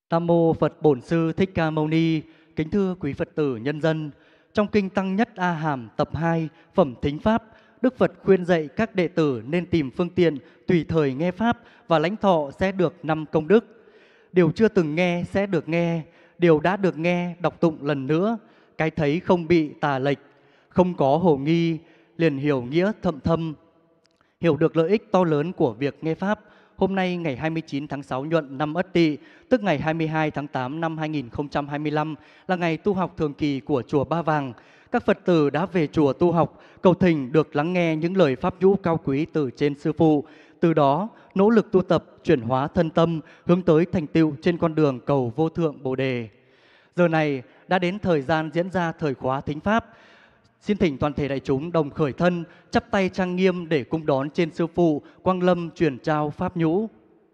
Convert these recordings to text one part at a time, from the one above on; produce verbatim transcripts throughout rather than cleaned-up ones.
Nam mô Phật Bổn Sư Thích Ca Mâu Ni. Kính thưa quý Phật tử nhân dân, trong kinh Tăng Nhất A Hàm tập hai phẩm Thính Pháp, Đức Phật khuyên dạy các đệ tử nên tìm phương tiện tùy thời nghe Pháp và lãnh thọ sẽ được năm công đức. Điều chưa từng nghe sẽ được nghe, điều đã được nghe đọc tụng lần nữa, cái thấy không bị tà lệch, không có hồ nghi, liền hiểu nghĩa thậm thâm, hiểu được lợi ích to lớn của việc nghe Pháp. Hôm nay ngày hai mươi chín tháng sáu nhuận năm Ất Tỵ, tức ngày hai mươi hai tháng tám năm hai nghìn không trăm hai mươi lăm, là ngày tu học thường kỳ của chùa Ba Vàng. Các Phật tử đã về chùa tu học, cầu thỉnh được lắng nghe những lời pháp nhũ cao quý từ trên Sư Phụ. Từ đó, nỗ lực tu tập, chuyển hóa thân tâm, hướng tới thành tựu trên con đường cầu vô thượng Bồ Đề. Giờ này đã đến thời gian diễn ra thời khóa thính Pháp. Xin thỉnh toàn thể đại chúng đồng khởi thân, chắp tay trang nghiêm để cung đón trên Sư Phụ quang lâm truyền trao pháp nhũ.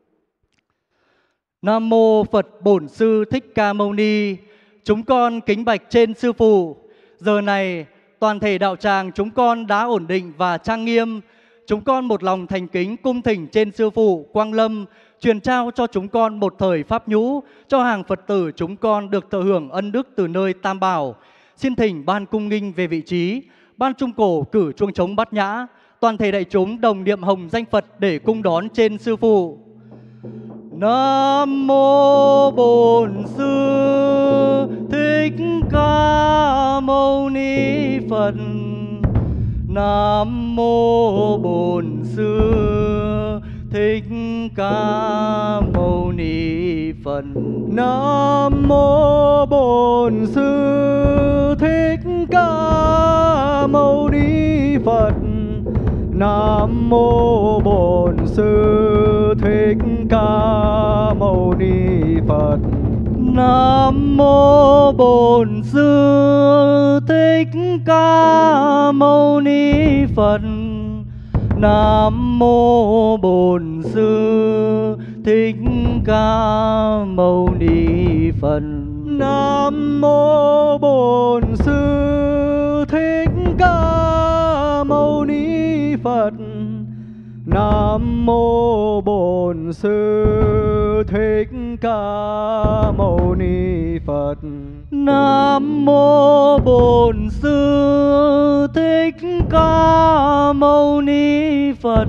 Nam mô Phật Bổn Sư Thích Ca Mâu Ni. Chúng con kính bạch trên Sư Phụ. Giờ này toàn thể đạo tràng chúng con đã ổn định và trang nghiêm. Chúng con một lòng thành kính cung thỉnh trên Sư Phụ quang lâm truyền trao cho chúng con một thời pháp nhũ, cho hàng Phật tử chúng con được thụ hưởng ân đức từ nơi Tam Bảo. Xin thỉnh ban cung nghinh về vị trí, ban trung cổ cử chuông trống bát nhã, toàn thể đại chúng đồng niệm hồng danh Phật để cung đón trên Sư Phụ. Nam mô Bổn Sư Thích Ca Mâu Ni Phật. Nam mô Bổn Sư Thích Ca Mâu Ni Phật. Nam mô Bổn Sư Thích Ca Mâu Ni Phật. Nam mô Bổn Sư Thích Ca Mâu Ni Phật. Nam mô Bổn Sư Thích Ca Mâu Ni Phật. Nam mô Bổn Sư Thích Ca Mâu Ni Phật. Nam mô Bổn Sư Thích Ca Mâu Ni Phật. Nam mô Bổn Sư Thích Ca Mâu Ni Phật. Nam mô Bổn Sư Thích Ca Mâu Ni Phật.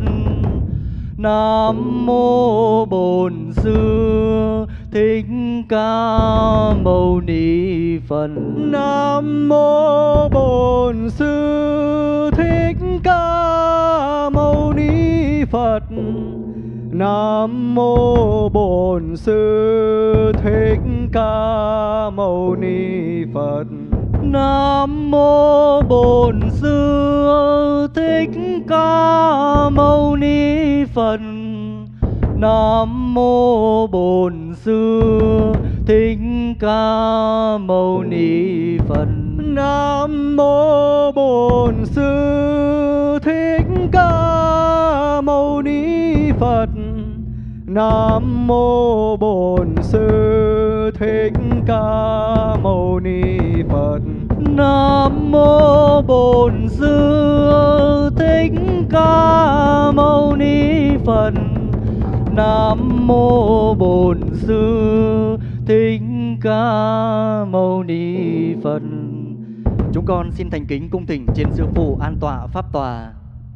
Nam mô Bổn Sư Thích Ca Mâu Ni Phật. Nam mô Bổn Sư Thích Ca Mâu Ni Phật. Nam mô Bổn Sư Thích Ca Mâu Ni Phật. Nam mô Bổn Sư Thích Ca Mâu Ni Phật. Nam mô Bổn Sư Thích Ca Mâu Ni Phật. Nam mô Bổn Sư Thích Ca Mâu Ni Phật. Nam mô Bổn Sư Thích Ca Mâu Ni Phật. Nam mô Bổn Sư Thích Ca Mâu Ni Phật. Nam mô Bổn Sư Thích Ca Mâu Ni Phật. Chúng con xin thành kính cung thỉnh trên Sư Phụ an tọa pháp tòa.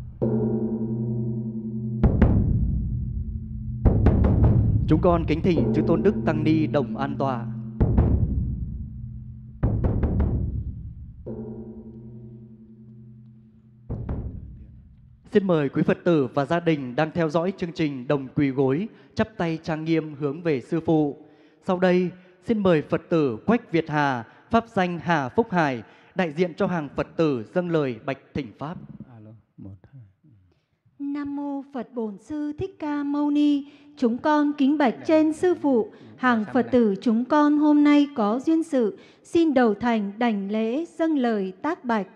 Chúng con kính thỉnh chư tôn đức tăng ni đồng an tọa. Xin mời quý Phật tử và gia đình đang theo dõi chương trình đồng quỳ gối, chắp tay trang nghiêm hướng về Sư Phụ. Sau đây, xin mời Phật tử Quách Việt Hà, pháp danh Hà Phúc Hải, đại diện cho hàng Phật tử dâng lời bạch thỉnh Pháp. Nam mô Phật Bổn Sư Thích Ca Mâu Ni. Chúng con kính bạch trên Sư Phụ. Hàng Phật tử chúng con hôm nay có duyên sự, xin đầu thành đảnh lễ dâng lời tác bạch.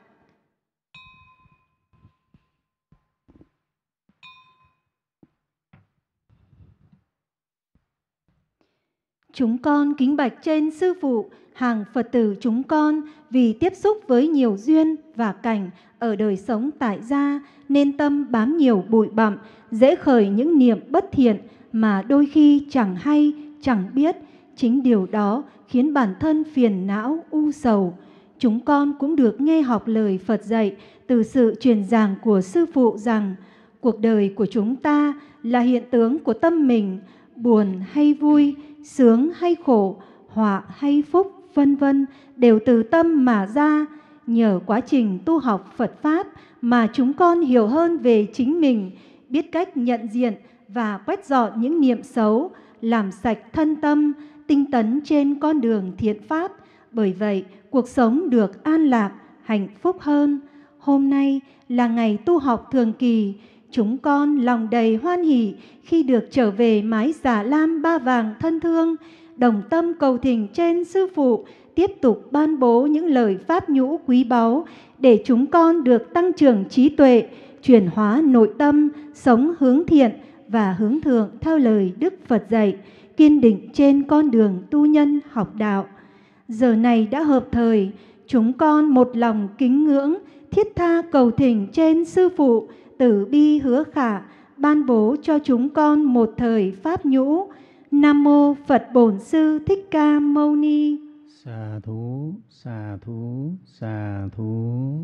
Chúng con kính bạch trên Sư Phụ. Hàng Phật tử chúng con vì tiếp xúc với nhiều duyên và cảnh ở đời sống tại gia nên tâm bám nhiều bụi bặm, dễ khởi những niệm bất thiện mà đôi khi chẳng hay, chẳng biết, chính điều đó khiến bản thân phiền não, u sầu. Chúng con cũng được nghe học lời Phật dạy từ sự truyền giảng của Sư Phụ rằng cuộc đời của chúng ta là hiện tướng của tâm mình, buồn hay vui, sướng hay khổ, họa hay phúc, vân vân đều từ tâm mà ra. Nhờ quá trình tu học Phật Pháp mà chúng con hiểu hơn về chính mình, biết cách nhận diện và quét dọn những niệm xấu, làm sạch thân tâm, tinh tấn trên con đường thiện pháp. Bởi vậy, cuộc sống được an lạc, hạnh phúc hơn. Hôm nay là ngày tu học thường kỳ, chúng con lòng đầy hoan hỷ khi được trở về mái Già Lam Ba Vàng thân thương, đồng tâm cầu thỉnh trên Sư Phụ tiếp tục ban bố những lời pháp nhũ quý báu để chúng con được tăng trưởng trí tuệ, chuyển hóa nội tâm, sống hướng thiện và hướng thượng theo lời Đức Phật dạy, kiên định trên con đường tu nhân học đạo. Giờ này đã hợp thời, chúng con một lòng kính ngưỡng, thiết tha cầu thỉnh trên Sư Phụ từ bi hứa khả ban bố cho chúng con một thời pháp nhũ. Nam mô Phật Bổn Sư Thích Ca Mâu Ni. Xà thú, xà thú, xà thú.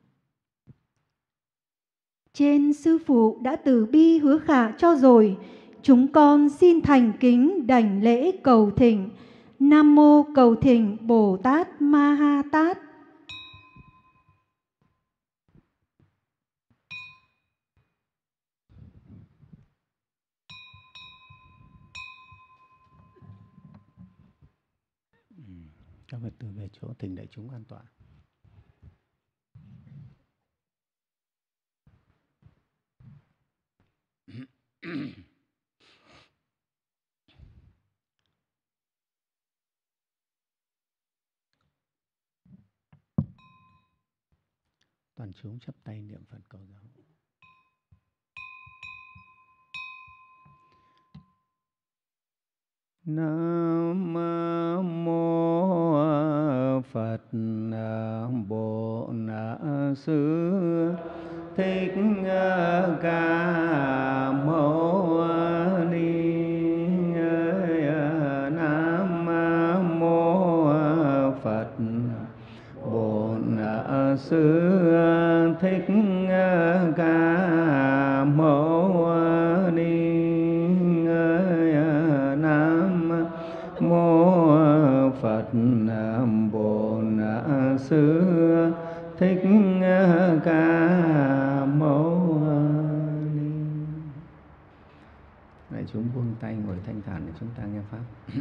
Trên Sư Phụ đã từ bi hứa khả cho rồi, chúng con xin thành kính đảnh lễ cầu thỉnh. Nam mô cầu thỉnh Bồ Tát Ma Ha Tát. Các Phật tử về chỗ thỉnh đại chúng an toàn. Toàn chúng chắp tay niệm Phật cầu giáo. Nam mô Phật Bổn Sư Thích Ca Mâu Ni. Nam mô Phật Bổn Sư Thích Ca Mâu Ni. Nam mô Phật Bổn Sư Thích Ca Mâu Ni. Đại chúng buông tay ngồi thanh thản để chúng ta nghe pháp.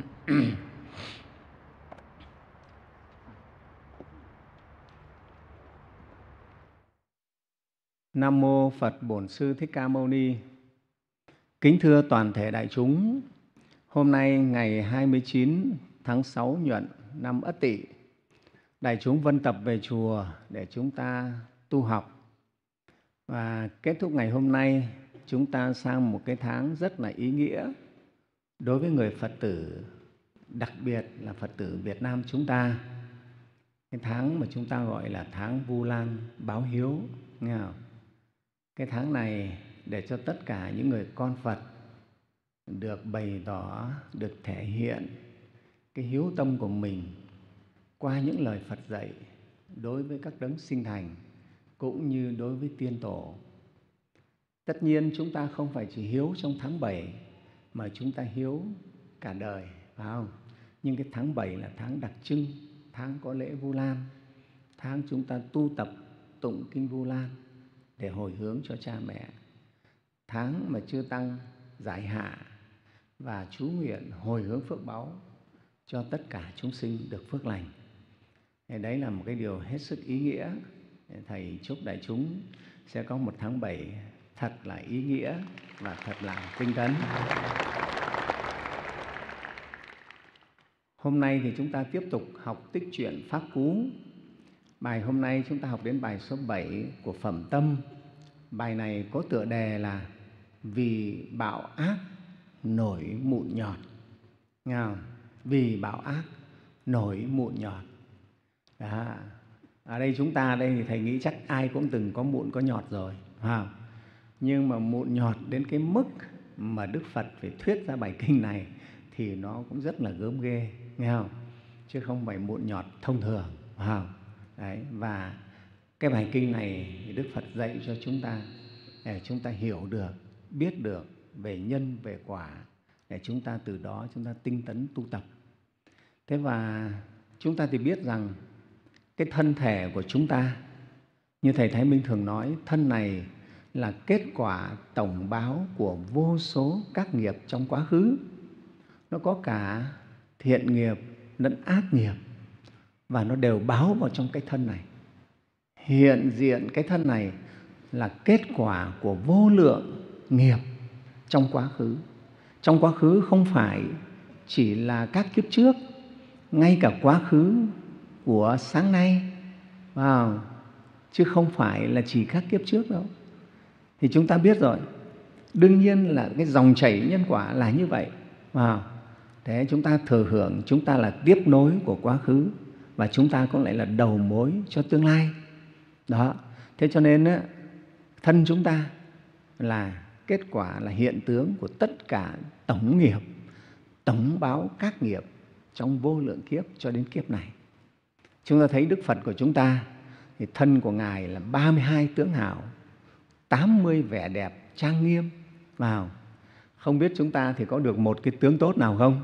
Nam mô Phật Bổn Sư Thích Ca Mâu Ni. Kính thưa toàn thể đại chúng, hôm nay ngày hai mươi chín tháng sáu nhuận năm Ất Tỵ, đại chúng vân tập về chùa để chúng ta tu học. Và kết thúc ngày hôm nay, chúng ta sang một cái tháng rất là ý nghĩa đối với người Phật tử, đặc biệt là Phật tử Việt Nam chúng ta. Cái tháng mà chúng ta gọi là tháng Vu Lan báo hiếu, nghe không? Cái tháng này để cho tất cả những người con Phật được bày tỏ, được thể hiện cái hiếu tâm của mình qua những lời Phật dạy đối với các đấng sinh thành cũng như đối với tiên tổ. Tất nhiên chúng ta không phải chỉ hiếu trong tháng bảy mà chúng ta hiếu cả đời, phải không? Nhưng cái tháng bảy là tháng đặc trưng, tháng có lễ Vu Lan, tháng chúng ta tu tập tụng kinh Vu Lan để hồi hướng cho cha mẹ, tháng mà chư tăng giải hạ và chú nguyện hồi hướng phước báu cho tất cả chúng sinh được phước lành. Đấy là một cái điều hết sức ý nghĩa. Thầy chúc đại chúng sẽ có một tháng bảy thật là ý nghĩa và thật là tinh tấn. Hôm nay thì chúng ta tiếp tục học tích truyện Pháp Cú. Bài hôm nay chúng ta học đến bài số bảy của Phẩm Tâm. Bài này có tựa đề là Vì bạo ác nổi mụn nhọt. Nghe không? Vì bạo ác nổi mụn nhọt. Đó. Ở đây chúng ta đây thì thầy nghĩ chắc ai cũng từng có mụn có nhọt rồi, phải không? Nhưng mà mụn nhọt đến cái mức mà Đức Phật phải thuyết ra bài kinh này thì nó cũng rất là gớm ghê, nghe không? Chứ không phải mụn nhọt thông thường, phải không? Đấy, và cái bài kinh này thì Đức Phật dạy cho chúng ta để chúng ta hiểu được, biết được về nhân, về quả, để chúng ta từ đó chúng ta tinh tấn tu tập. Thế và chúng ta thì biết rằng cái thân thể của chúng ta, như Thầy Thái Minh thường nói, thân này là kết quả tổng báo của vô số các nghiệp trong quá khứ. Nó có cả thiện nghiệp lẫn ác nghiệp, và nó đều báo vào trong cái thân này. Hiện diện cái thân này là kết quả của vô lượng nghiệp trong quá khứ. Trong quá khứ không phải chỉ là các kiếp trước, ngay cả quá khứ của sáng nay, wow, chứ không phải là chỉ các kiếp trước đâu. Thì chúng ta biết rồi, đương nhiên là cái dòng chảy nhân quả là như vậy. Wow. Thế chúng ta thừa hưởng, chúng ta là tiếp nối của quá khứ, và chúng ta cũng lại là đầu mối cho tương lai. Đó. Thế cho nên á, thân chúng ta là kết quả, là hiện tướng của tất cả tổng nghiệp, tổng báo các nghiệp trong vô lượng kiếp cho đến kiếp này. Chúng ta thấy Đức Phật của chúng ta thì thân của Ngài là ba mươi hai tướng hảo, tám mươi vẻ đẹp trang nghiêm. Vào, không biết chúng ta thì có được một cái tướng tốt nào không?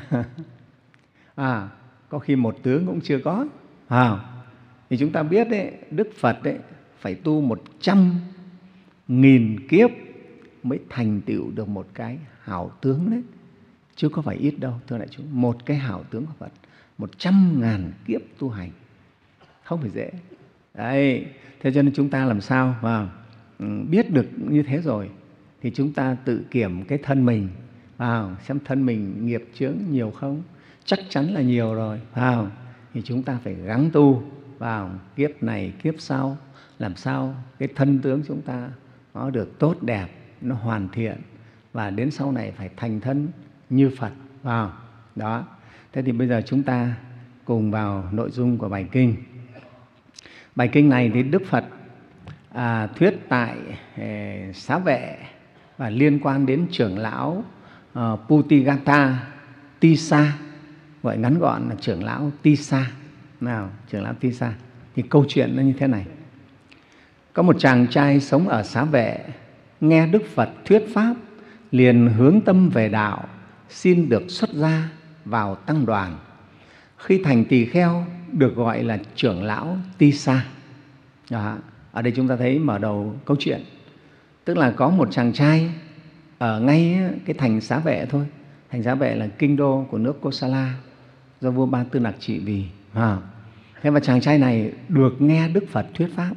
À, có khi một tướng cũng chưa có. À, thì chúng ta biết đấy, Đức Phật đấy phải tu một trăm nghìn kiếp mới thành tựu được một cái hảo tướng đấy, chứ có phải ít đâu, thưa đại chúng. Một cái hảo tướng của Phật, một trăm ngàn kiếp tu hành, không phải dễ. Đấy, thế cho nên chúng ta làm sao vào biết được như thế rồi thì chúng ta tự kiểm cái thân mình vào, xem thân mình nghiệp chướng nhiều không. Chắc chắn là nhiều rồi, vào thì chúng ta phải gắng tu vào kiếp này kiếp sau, làm sao cái thân tướng chúng ta nó được tốt đẹp, nó hoàn thiện, và đến sau này phải thành thân như Phật. Vào đó. Thế thì bây giờ chúng ta cùng vào nội dung của bài kinh. Bài kinh này thì Đức Phật à, thuyết tại eh, Xá Vệ, và liên quan đến trưởng lão uh, Putigata Tissa, gọi ngắn gọn là trưởng lão Tissa. Nào, trưởng lão Tissa. Thì câu chuyện nó như thế này. Có một chàng trai sống ở Xá Vệ, nghe Đức Phật thuyết pháp, liền hướng tâm về đạo, xin được xuất gia vào tăng đoàn. Khi thành tỳ kheo được gọi là trưởng lão Tissa. Đó. Ở đây chúng ta thấy mở đầu câu chuyện, tức là có một chàng trai ở ngay cái thành Xá Vệ thôi. Thành Xá Vệ là kinh đô của nước Kosala do vua Ba Tư Nặc trị vì. À. Thế mà chàng trai này được nghe Đức Phật thuyết pháp.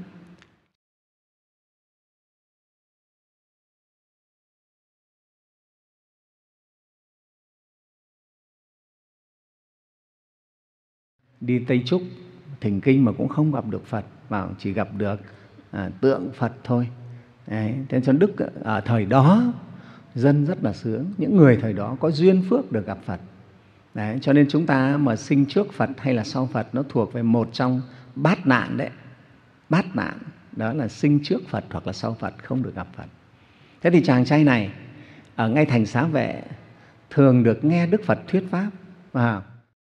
Đi Tây Trúc thỉnh kinh mà cũng không gặp được Phật, mà chỉ gặp được à, tượng Phật thôi. Đấy. Thế cho Đức ở thời đó dân rất là sướng, những người thời đó có duyên phước được gặp Phật. Đấy. Cho nên chúng ta mà sinh trước Phật hay là sau Phật nó thuộc về một trong bát nạn đấy. Bát nạn đó là sinh trước Phật hoặc là sau Phật, không được gặp Phật. Thế thì chàng trai này ở ngay thành Xá Vệ thường được nghe Đức Phật thuyết pháp. Và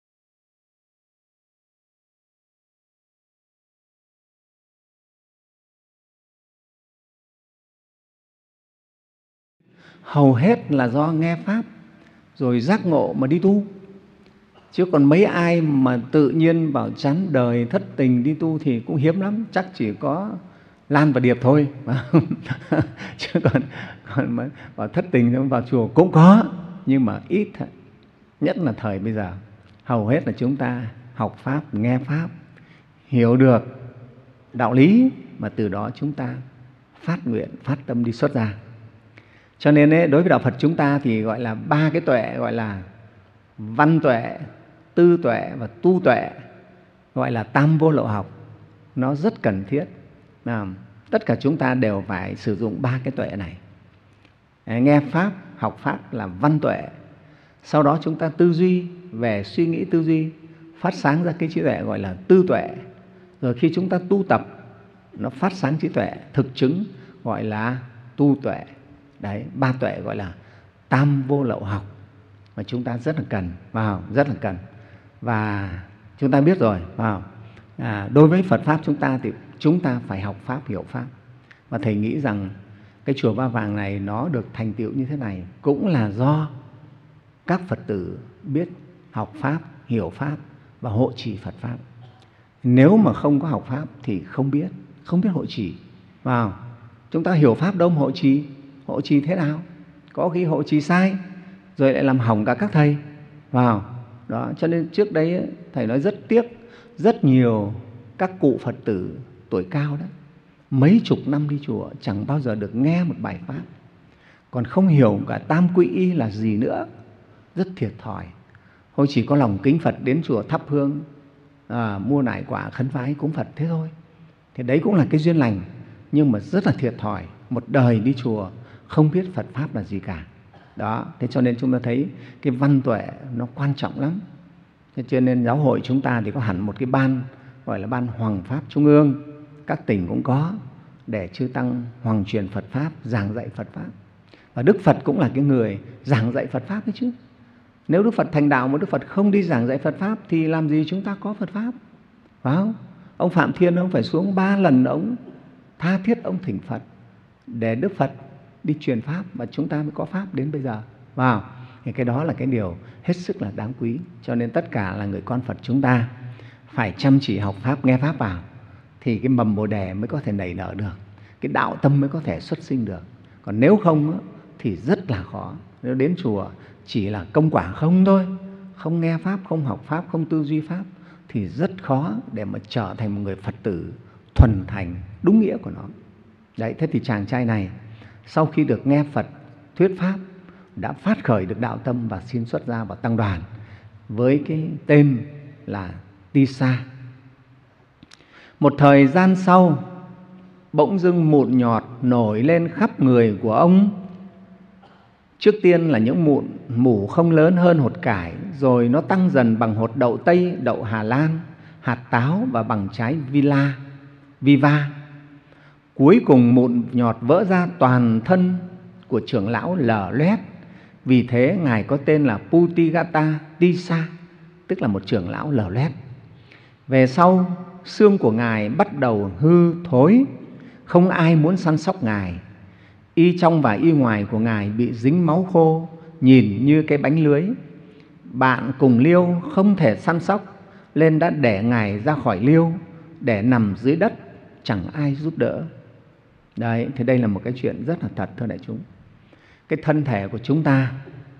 hầu hết là do nghe pháp rồi giác ngộ mà đi tu. Chứ còn mấy ai mà tự nhiên bảo chán đời thất tình đi tu thì cũng hiếm lắm, chắc chỉ có Lan và Điệp thôi. Chứ còn, còn mà bảo thất tình vào chùa cũng có, nhưng mà ít. Nhất là thời bây giờ, hầu hết là chúng ta học pháp, nghe pháp, hiểu được đạo lý, mà từ đó chúng ta phát nguyện, phát tâm đi xuất gia. Cho nên ấy, đối với đạo Phật chúng ta thì gọi là ba cái tuệ, gọi là văn tuệ, tư tuệ và tu tuệ, gọi là tam vô lậu học. Nó rất cần thiết. À, tất cả chúng ta đều phải sử dụng ba cái tuệ này. À, nghe pháp, học pháp là văn tuệ. Sau đó chúng ta tư duy, về suy nghĩ tư duy, phát sáng ra cái trí tuệ gọi là tư tuệ. Rồi khi chúng ta tu tập, nó phát sáng trí tuệ, thực chứng gọi là tu tuệ. Đấy, ba tuệ gọi là tam vô lậu học. mà chúng ta rất là cần, vào rất là cần. Và chúng ta biết rồi, vào à, đối với Phật pháp chúng ta thì chúng ta phải học pháp, hiểu pháp. Và thầy nghĩ rằng cái chùa Ba Vàng này nó được thành tựu như thế này cũng là do các Phật tử biết học pháp, hiểu pháp và hộ trì Phật pháp. Nếu mà không có học pháp thì không biết, không biết hộ trì. Vào chúng ta hiểu pháp đâu mà hộ trì, hộ trì thế nào? Có khi hộ trì sai rồi lại làm hỏng cả các thầy. Vào đó, cho nên trước đây thầy nói rất tiếc, rất nhiều các cụ Phật tử tuổi cao đó, mấy chục năm đi chùa chẳng bao giờ được nghe một bài pháp, còn không hiểu cả tam quy y là gì nữa, rất thiệt thòi. Thôi chỉ có lòng kính Phật đến chùa thắp hương, à, mua nải quả khấn vái cúng Phật thế thôi. Thì đấy cũng là cái duyên lành, nhưng mà rất là thiệt thòi, một đời đi chùa không biết Phật pháp là gì cả. Đó, thế cho nên chúng ta thấy cái văn tuệ nó quan trọng lắm. Thế cho nên giáo hội chúng ta thì có hẳn một cái ban gọi là ban Hoằng Pháp Trung ương, các tỉnh cũng có, để chư tăng hoằng truyền Phật pháp, giảng dạy Phật pháp. Và Đức Phật cũng là cái người giảng dạy Phật pháp đấy chứ. Nếu Đức Phật thành đạo mà Đức Phật không đi giảng dạy Phật pháp thì làm gì chúng ta có Phật pháp, phải không? Ông Phạm Thiên ông phải xuống ba lần ông tha thiết ông thỉnh Phật để Đức Phật đi truyền pháp và chúng ta mới có pháp đến bây giờ. Wow. Thì cái đó là cái điều hết sức là đáng quý. Cho nên tất cả là người con Phật chúng ta phải chăm chỉ học pháp, nghe pháp vào thì cái mầm Bồ Đề mới có thể nảy nở được, cái đạo tâm mới có thể xuất sinh được. Còn nếu không thì rất là khó. Nếu đến chùa chỉ là công quả không thôi, không nghe pháp, không học pháp, không tư duy pháp thì rất khó để mà trở thành một người Phật tử thuần thành đúng nghĩa của nó. Đấy, thế thì chàng trai này sau khi được nghe Phật thuyết pháp đã phát khởi được đạo tâm và xin xuất gia vào tăng đoàn với cái tên là Tisa. Một thời gian sau, bỗng dưng mụn nhọt nổi lên khắp người của ông. Trước tiên là những mụn mủ không lớn hơn hột cải, rồi nó tăng dần bằng hột đậu Tây, đậu Hà Lan, hạt táo và bằng trái Vila, Viva. Cuối cùng mụn nhọt vỡ ra toàn thân của trưởng lão lở loét. Vì thế Ngài có tên là Putigata Tisa, tức là một trưởng lão lở loét. Về sau, xương của Ngài bắt đầu hư thối, không ai muốn săn sóc Ngài. Y trong và y ngoài của Ngài bị dính máu khô, nhìn như cái bánh lưới. Bạn cùng liêu không thể săn sóc, nên đã để Ngài ra khỏi liêu để nằm dưới đất, chẳng ai giúp đỡ. Đấy, thì đây là một cái chuyện rất là thật, thưa đại chúng. Cái thân thể của chúng ta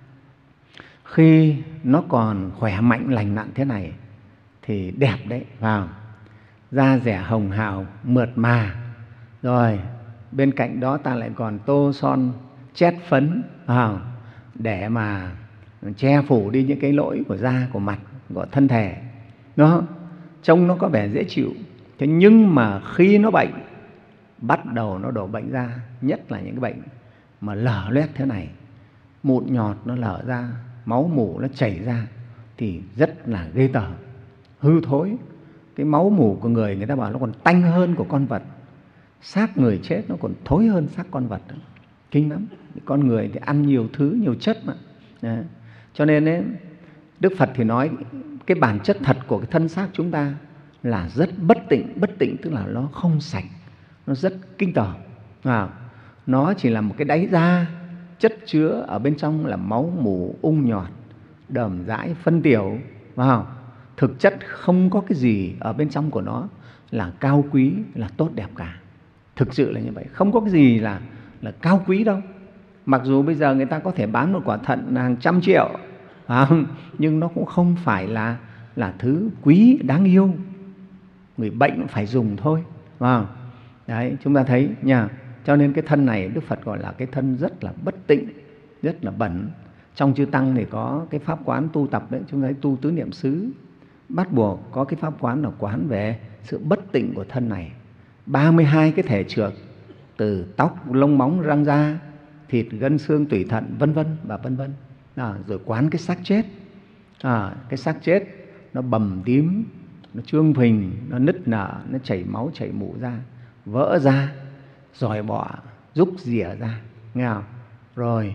khi nó còn khỏe mạnh lành lặn thế này thì đẹp đấy, vào da dẻ hồng hào mượt mà, rồi bên cạnh đó ta lại còn tô son chét phấn vào để mà che phủ đi những cái lỗi của da, của mặt, của thân thể. Nó trông nó có vẻ dễ chịu. Thế nhưng mà khi nó bệnh, bắt đầu nó đổ bệnh ra, nhất là những cái bệnh mà lở loét thế này, mụn nhọt nó lở ra, máu mủ nó chảy ra thì rất là ghê tởm, hư thối. Cái máu mủ của người, người ta bảo nó còn tanh hơn của con vật. Xác người chết nó còn thối hơn xác con vật. Kinh lắm. Con người thì ăn nhiều thứ, nhiều chất mà. Đấy. Cho nên ấy, Đức Phật thì nói cái bản chất thật của cái thân xác chúng ta là rất bất tịnh. Bất tịnh tức là nó không sạch, nó rất kinh tởm. À, nó chỉ là một cái đáy da, chất chứa ở bên trong là máu mủ, ung nhọt, đờm dãi, phân tiểu. Wow. Thực chất không có cái gì ở bên trong của nó là cao quý, là tốt đẹp cả. Thực sự là như vậy, không có cái gì là, là cao quý đâu. Mặc dù bây giờ người ta có thể bán một quả thận hàng trăm triệu, à, nhưng nó cũng không phải là, là thứ quý, đáng yêu. Người bệnh phải dùng thôi. À, đấy, chúng ta thấy nha. Cho nên cái thân này Đức Phật gọi là cái thân rất là bất tịnh, rất là bẩn. Trong chư Tăng thì có cái pháp quán tu tập đấy, chúng ta thấy tu tứ niệm xứ, bắt buộc có cái pháp quán là quán về sự bất tịnh của thân này. ba mươi hai cái thể trược, từ tóc, lông móng, răng da, thịt, gân, xương, tủy, thận, vân vân và vân vân. À, rồi quán cái xác chết. À, cái xác chết nó bầm tím, nó trương phình, nó nứt nở, nó chảy máu, chảy mủ ra, vỡ ra, rồi bỏ, rúc rỉa ra, nghe không? Rồi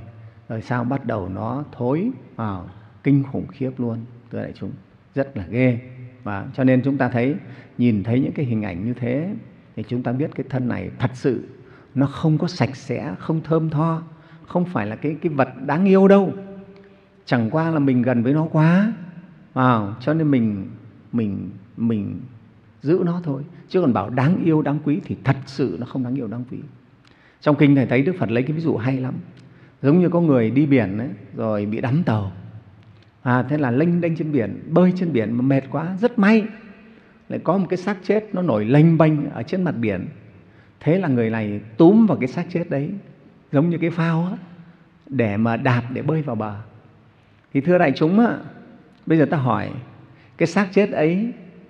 rồi sao bắt đầu nó thối vào kinh khủng khiếp luôn, thưa đại chúng, rất là ghê. Và cho nên chúng ta thấy, nhìn thấy những cái hình ảnh như thế thì chúng ta biết cái thân này thật sự nó không có sạch sẽ, không thơm tho, không phải là cái, cái vật đáng yêu đâu. Chẳng qua là mình gần với nó quá, à, cho nên mình, mình, mình giữ nó thôi. Chứ còn bảo đáng yêu, đáng quý thì thật sự nó không đáng yêu, đáng quý. Trong kinh Thầy thấy Đức Phật lấy cái ví dụ hay lắm. Giống như có người đi biển ấy, rồi bị đắm tàu. À, thế là lênh đênh trên biển, bơi trên biển mà mệt quá, rất may lại có một cái xác chết nó nổi lênh bênh ở trên mặt biển. Thế là người này túm vào cái xác chết đấy, giống như cái phao á, để mà đạp để bơi vào bờ. Thì thưa đại chúng á, bây giờ ta hỏi cái xác chết ấy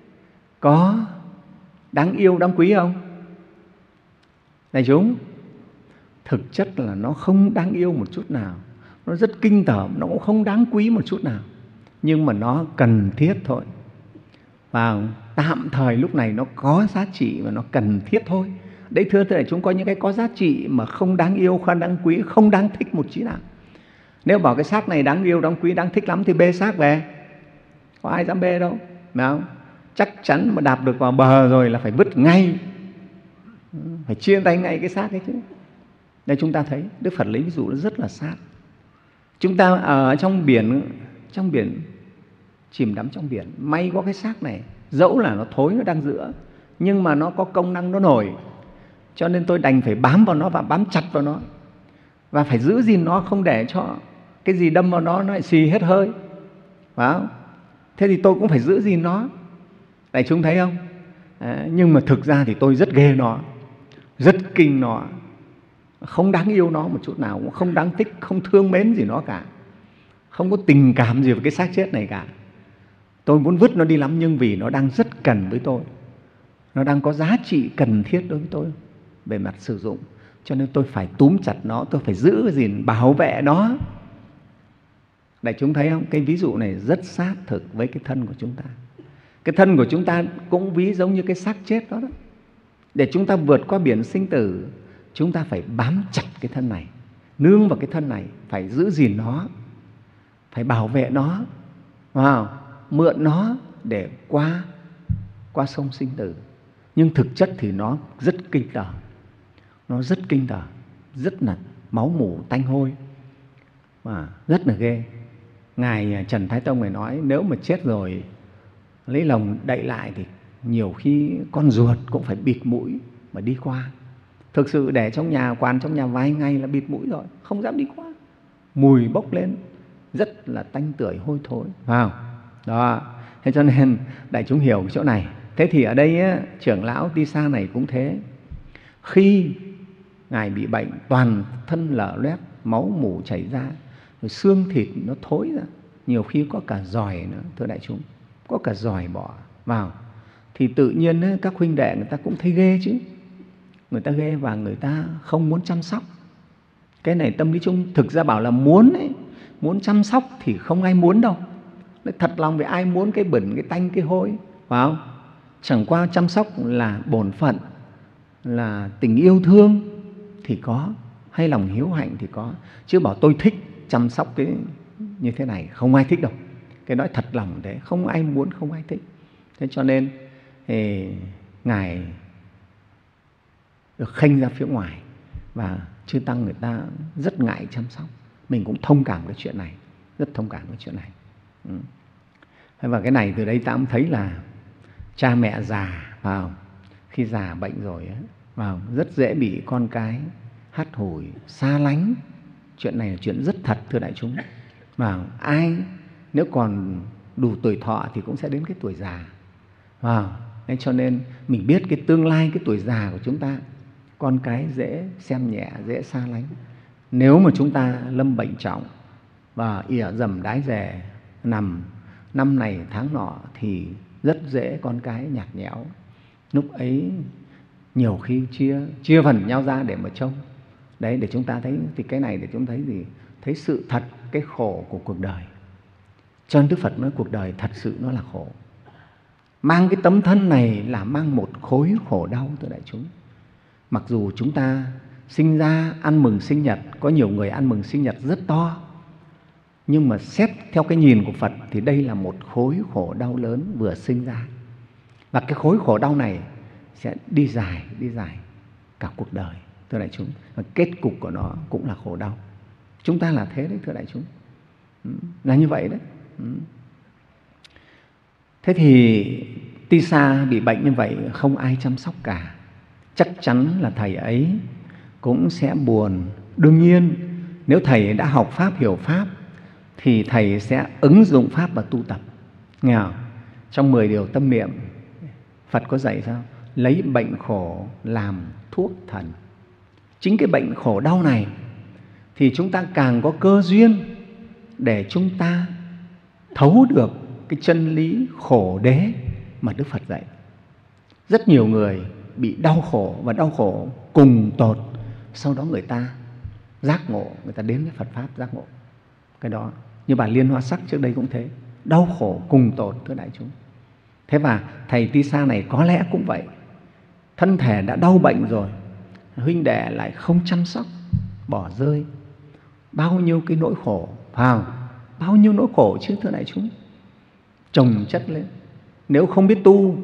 có đáng yêu, đáng quý không? Đại chúng, thực chất là nó không đáng yêu một chút nào, nó rất kinh tởm, nó cũng không đáng quý một chút nào, nhưng mà nó cần thiết thôi. Và tạm thời lúc này nó có giá trị và nó cần thiết thôi. Đấy, thưa đại chúng, có những cái có giá trị mà không đáng yêu, không đáng quý, không đáng thích một chí nào. Nếu bảo cái xác này đáng yêu, đáng quý, đáng thích lắm thì bê xác về, có ai dám bê đâu, phải không? Chắc chắn mà đạp được vào bờ rồi là phải vứt ngay, phải chia tay ngay cái xác ấy chứ. Đây chúng ta thấy Đức Phật lấy ví dụ nó rất là sát. Chúng ta ở trong biển, trong biển chìm đắm trong biển, may có cái xác này, dẫu là nó thối, nó đang giữa, nhưng mà nó có công năng, nó nổi, cho nên tôi đành phải bám vào nó và bám chặt vào nó, và phải giữ gìn nó, không để cho cái gì đâm vào nó nó lại xì hết hơi, phải không? Thế thì tôi cũng phải giữ gìn nó. Đại chúng thấy không? À, nhưng mà thực ra thì tôi rất ghê nó, rất kinh nó, không đáng yêu nó một chút nào, cũng không đáng thích, không thương mến gì nó cả, không có tình cảm gì với cái xác chết này cả. Tôi muốn vứt nó đi lắm, nhưng vì nó đang rất cần với tôi, nó đang có giá trị cần thiết đối với tôi về mặt sử dụng, cho nên tôi phải túm chặt nó, tôi phải giữ gìn, bảo vệ nó. Đại chúng thấy không? Cái ví dụ này rất sát thực với cái thân của chúng ta. Cái thân của chúng ta cũng ví giống như cái xác chết đó, đó. Để chúng ta vượt qua biển sinh tử, chúng ta phải bám chặt cái thân này, nương vào cái thân này, phải giữ gìn nó, phải bảo vệ nó, wow, mượn nó để qua, qua sông sinh tử. Nhưng thực chất thì nó rất kinh tởm, nó rất kinh tởm, rất là máu mủ tanh hôi, và rất là ghê. Ngài Trần Thái Tông này nói nếu mà chết rồi lấy lồng đậy lại thì nhiều khi con ruột cũng phải bịt mũi mà đi qua. Thực sự để trong nhà, quán trong nhà vài ngày là bịt mũi rồi, không dám đi qua. Mùi bốc lên rất là tanh tưởi hôi thối, vào đó. Thế cho nên đại chúng hiểu cái chỗ này. Thế thì ở đây á, trưởng lão Ti Sa này cũng thế. Khi Ngài bị bệnh, toàn thân lở loét, máu mủ chảy ra, rồi xương thịt nó thối ra, nhiều khi có cả giòi nữa, thưa đại chúng, có cả giòi bỏ vào. Thì tự nhiên ấy, các huynh đệ người ta cũng thấy ghê chứ. Người ta ghê và người ta không muốn chăm sóc. Cái này tâm lý chung, thực ra bảo là muốn ấy, muốn chăm sóc thì không ai muốn đâu. Thật lòng vì ai muốn cái bẩn, cái tanh, cái hôi, phải không? Chẳng qua chăm sóc là bổn phận, là tình yêu thương thì có, hay lòng hiếu hạnh thì có. Chứ bảo tôi thích chăm sóc cái như thế này, không ai thích đâu. Cái nói thật lòng thế, không ai muốn, không ai thích. Thế cho nên thì Ngài được khênh ra phía ngoài, và chư tăng người ta rất ngại chăm sóc. Mình cũng thông cảm cái chuyện này, rất thông cảm cái chuyện này. Ừ. Và cái này từ đây ta cũng thấy là cha mẹ già, vào khi già bệnh rồi ấy, vào rất dễ bị con cái hắt hủi, xa lánh. Chuyện này là chuyện rất thật, thưa đại chúng. Và ai nếu còn đủ tuổi thọ thì cũng sẽ đến cái tuổi già. Vào nên cho nên mình biết cái tương lai, cái tuổi già của chúng ta, con cái dễ xem nhẹ, dễ xa lánh. Nếu mà chúng ta lâm bệnh trọng và ỉa dầm đái dè, nằm năm này tháng nọ thì rất dễ con cái nhạt nhẽo. Lúc ấy nhiều khi chia chia phần nhau ra để mà trông. Đấy, để chúng ta thấy thì cái này để chúng ta thấy gì? Thấy sự thật, cái khổ của cuộc đời. Cho nên Đức Phật nói cuộc đời thật sự nó là khổ. Mang cái tấm thân này là mang một khối khổ đau, thưa đại chúng. Mặc dù chúng ta sinh ra ăn mừng sinh nhật, có nhiều người ăn mừng sinh nhật rất to. Nhưng mà xét theo cái nhìn của Phật thì đây là một khối khổ đau lớn vừa sinh ra. Và cái khối khổ đau này sẽ đi dài, đi dài cả cuộc đời, thưa đại chúng. Và kết cục của nó cũng là khổ đau. Chúng ta là thế đấy, thưa đại chúng. Là như vậy đấy. Thế thì Tisa bị bệnh như vậy không ai chăm sóc cả. Chắc chắn là thầy ấy cũng sẽ buồn. Đương nhiên, nếu thầy đã học Pháp, hiểu Pháp thì thầy sẽ ứng dụng Pháp và tu tập. Nghe không? Trong mười điều tâm niệm, Phật có dạy sao? Lấy bệnh khổ làm thuốc thần. Chính cái bệnh khổ đau này thì chúng ta càng có cơ duyên để chúng ta thấu được cái chân lý khổ đế mà Đức Phật dạy. Rất nhiều người bị đau khổ và đau khổ cùng tột, sau đó người ta giác ngộ, người ta đến với Phật Pháp giác ngộ. Cái đó như bà Liên Hoa Sắc trước đây cũng thế, đau khổ cùng tột, thưa đại chúng. Thế và thầy Tisa này có lẽ cũng vậy. Thân thể đã đau bệnh rồi, huynh đệ lại không chăm sóc, bỏ rơi. Bao nhiêu cái nỗi khổ, phải không? Bao nhiêu nỗi khổ chứ, thưa đại chúng. Chồng chất lên. Nếu không biết tu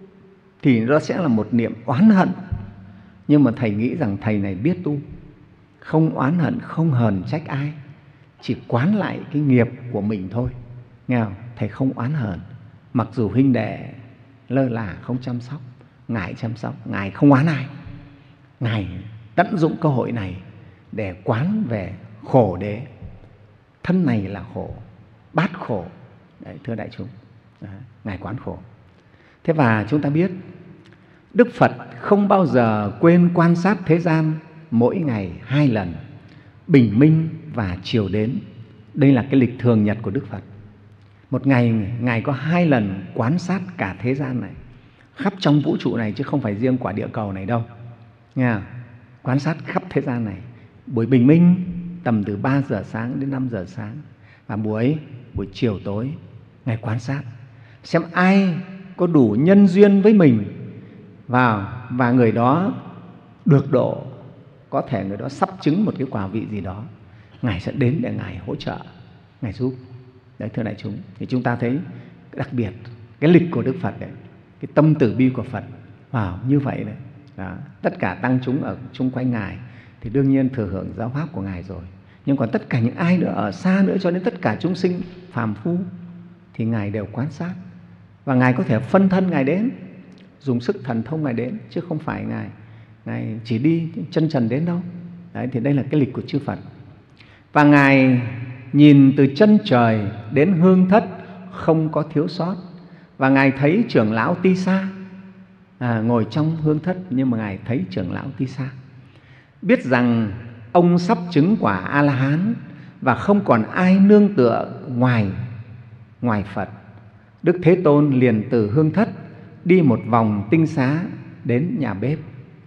thì nó sẽ là một niệm oán hận. Nhưng mà thầy nghĩ rằng thầy này biết tu, không oán hận, không hờn trách ai, chỉ quán lại cái nghiệp của mình thôi. Nghe không? Thầy không oán hờn. Mặc dù huynh đệ lơ là không chăm sóc, Ngài chăm sóc, Ngài không oán ai. Ngài tận dụng cơ hội này để quán về khổ đế. Thân này là khổ, bát khổ. Đấy, thưa đại chúng, đấy, Ngài quán khổ. Thế và chúng ta biết Đức Phật không bao giờ quên quan sát thế gian mỗi ngày hai lần, bình minh và chiều đến. Đây là cái lịch thường nhật của Đức Phật. Một ngày Ngài có hai lần quan sát cả thế gian này, khắp trong vũ trụ này chứ không phải riêng quả địa cầu này đâu. Nghe không? Quan sát khắp thế gian này. Buổi bình minh tầm từ ba giờ sáng đến năm giờ sáng, và buổi buổi chiều tối Ngài quan sát xem ai có đủ nhân duyên với mình vào, và người đó được độ, có thể người đó sắp chứng một cái quả vị gì đó, Ngài sẽ đến để Ngài hỗ trợ, Ngài giúp. Đấy, thưa đại chúng, thì chúng ta thấy đặc biệt cái lịch của Đức Phật đấy, cái tâm từ bi của Phật vào như vậy đấy. Đó. Tất cả tăng chúng ở chung quanh Ngài thì đương nhiên thừa hưởng giáo pháp của Ngài rồi. Nhưng còn tất cả những ai nữa ở xa nữa, cho đến tất cả chúng sinh phàm phu thì Ngài đều quan sát. Và Ngài có thể phân thân Ngài đến, dùng sức thần thông Ngài đến, chứ không phải Ngài Ngài chỉ đi chân trần đến đâu. Đấy, thì đây là cái lịch của chư Phật. Và Ngài nhìn từ chân trời đến hương thất không có thiếu sót. Và Ngài thấy trưởng lão Tisa à, ngồi trong hương thất, nhưng mà Ngài thấy trưởng lão Tisa, biết rằng ông sắp chứng quả A-la-hán và không còn ai nương tựa ngoài ngoài Phật. Đức Thế Tôn liền từ hương thất đi một vòng tinh xá đến nhà bếp.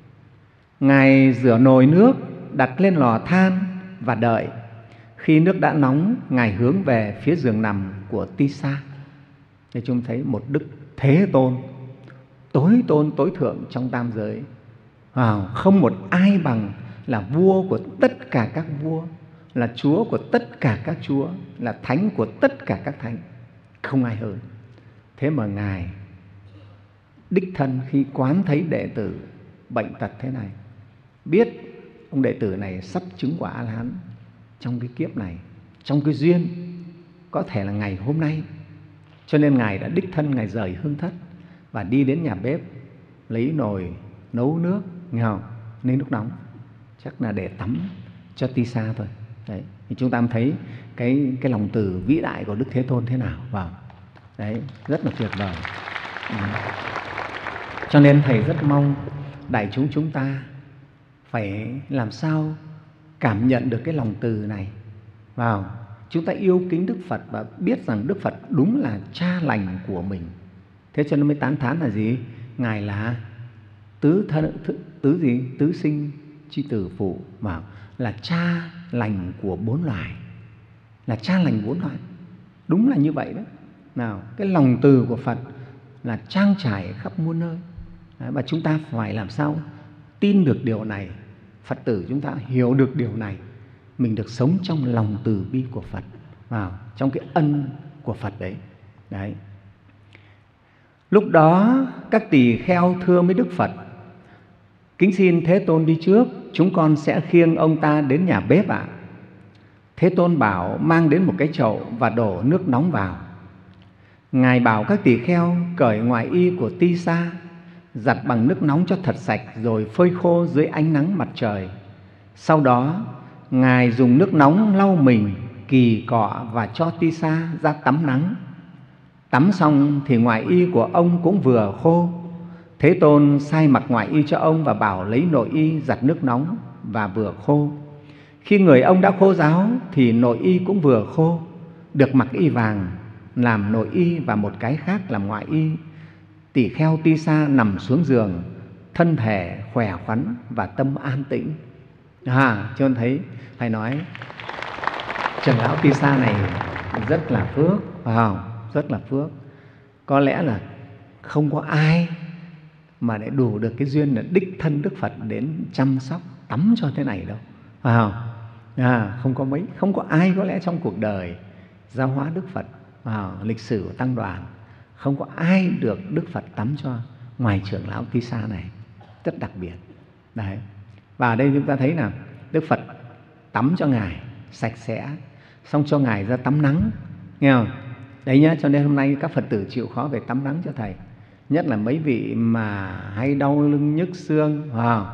Ngài rửa nồi nước, đặt lên lò than và đợi. Khi nước đã nóng, Ngài hướng về phía giường nằm của Tisa. Để chúng thấy một Đức Thế Tôn, tối tôn tối thượng trong tam giới. À, không một ai bằng, là vua của tất cả các vua, là chúa của tất cả các chúa, là thánh của tất cả các thánh, không ai hơn. Thế mà Ngài đích thân khi quán thấy đệ tử bệnh tật thế này, biết ông đệ tử này sắp chứng quả A-la-hán trong cái kiếp này, trong cái duyên, có thể là ngày hôm nay, cho nên Ngài đã đích thân Ngài rời hương thất và đi đến nhà bếp, lấy nồi nấu nước, nghe không? Lấy nước nóng, chắc là để tắm cho Tisa thôi. Đấy, thì chúng ta thấy cái, cái lòng từ vĩ đại của Đức Thế Tôn thế nào. Vào đấy, rất là tuyệt vời. Ừ. Cho nên Thầy rất mong đại chúng chúng ta phải làm sao cảm nhận được cái lòng từ này. Vào, chúng ta yêu kính Đức Phật và biết rằng Đức Phật đúng là cha lành của mình. Thế cho nên mới tán thán là gì? Ngài là tứ thân, tứ gì? Tứ sinh chi tử phụ, mà là cha lành của bốn loài, là cha lành bốn loài. Đúng là như vậy đó. Nào, cái lòng từ của Phật là trang trải khắp muôn nơi. Đấy, và chúng ta phải làm sao tin được điều này Phật tử chúng ta hiểu được điều này, mình được sống trong lòng từ bi của Phật, vào trong cái ân của Phật đấy. Đấy. Lúc đó các tỳ kheo thưa với Đức Phật: kính xin Thế Tôn đi trước, chúng con sẽ khiêng ông ta đến nhà bếp ạ. Thế Tôn bảo mang đến một cái chậu và đổ nước nóng vào. Ngài bảo các tỳ kheo cởi ngoại y của Ti Sa, giặt bằng nước nóng cho thật sạch, rồi phơi khô dưới ánh nắng mặt trời. Sau đó Ngài dùng nước nóng lau mình, kỳ cọ và cho Ti Sa ra tắm nắng. Tắm xong thì ngoại y của ông cũng vừa khô. Thế Tôn sai mặc ngoại y cho ông và bảo lấy nội y giặt nước nóng và vừa khô. Khi người ông đã khô ráo thì nội y cũng vừa khô, được mặc y vàng làm nội y và một cái khác làm ngoại y. Tỷ kheo Ti Sa nằm xuống giường, thân thể khỏe khoắn và tâm an tĩnh. À, cho nên thấy phải nói trưởng lão Ti Sa này rất là phước, phải không? Rất là phước. Có lẽ là không có ai mà lại đủ được cái duyên là đích thân Đức Phật đến chăm sóc tắm cho thế này đâu, phải không? À, không có mấy, không có ai có lẽ trong cuộc đời giáo hóa Đức Phật, vào lịch sử của tăng đoàn, không có ai được Đức Phật tắm cho ngoài trưởng lão Ti Sa này, rất đặc biệt. Đấy. Và ở đây chúng ta thấy là Đức Phật tắm cho Ngài sạch sẽ, xong cho Ngài ra tắm nắng, nghe không? Đấy nhá, cho nên hôm nay các Phật tử chịu khó về tắm nắng cho Thầy. Nhất là mấy vị mà hay đau lưng nhức xương, wow,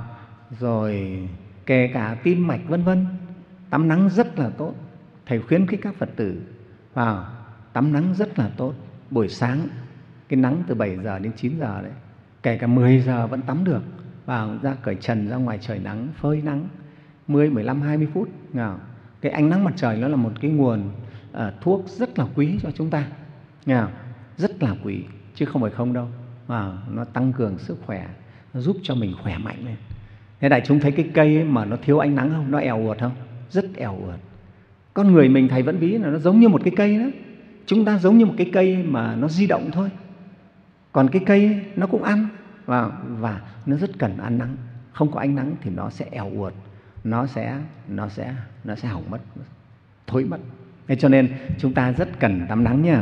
rồi kể cả tim mạch vân vân, tắm nắng rất là tốt. Thầy khuyến khích các Phật tử vào tắm nắng rất là tốt. Buổi sáng cái nắng từ bảy giờ đến chín giờ đấy, kể cả mười giờ vẫn tắm được. Vào ra cởi trần ra ngoài trời nắng, phơi nắng mười, mười lăm, hai mươi phút. Cái ánh nắng mặt trời nó là một cái nguồn uh, thuốc rất là quý cho chúng ta, nghe không? Rất là quý chứ không phải không đâu. À, nó tăng cường sức khỏe, nó giúp cho mình khỏe mạnh lên. Thế đại chúng thấy cái cây ấy mà nó thiếu ánh nắng không? Nó èo uột không? Rất èo uột. Con người mình Thầy vẫn ví là nó giống như một cái cây đó. Chúng ta giống như một cái cây mà nó di động thôi. Còn cái cây ấy, nó cũng ăn và, và nó rất cần ăn nắng. Không có ánh nắng thì nó sẽ èo uột, nó sẽ nó sẽ nó sẽ hỏng mất, thối mất. Thế cho nên chúng ta rất cần tắm nắng nha.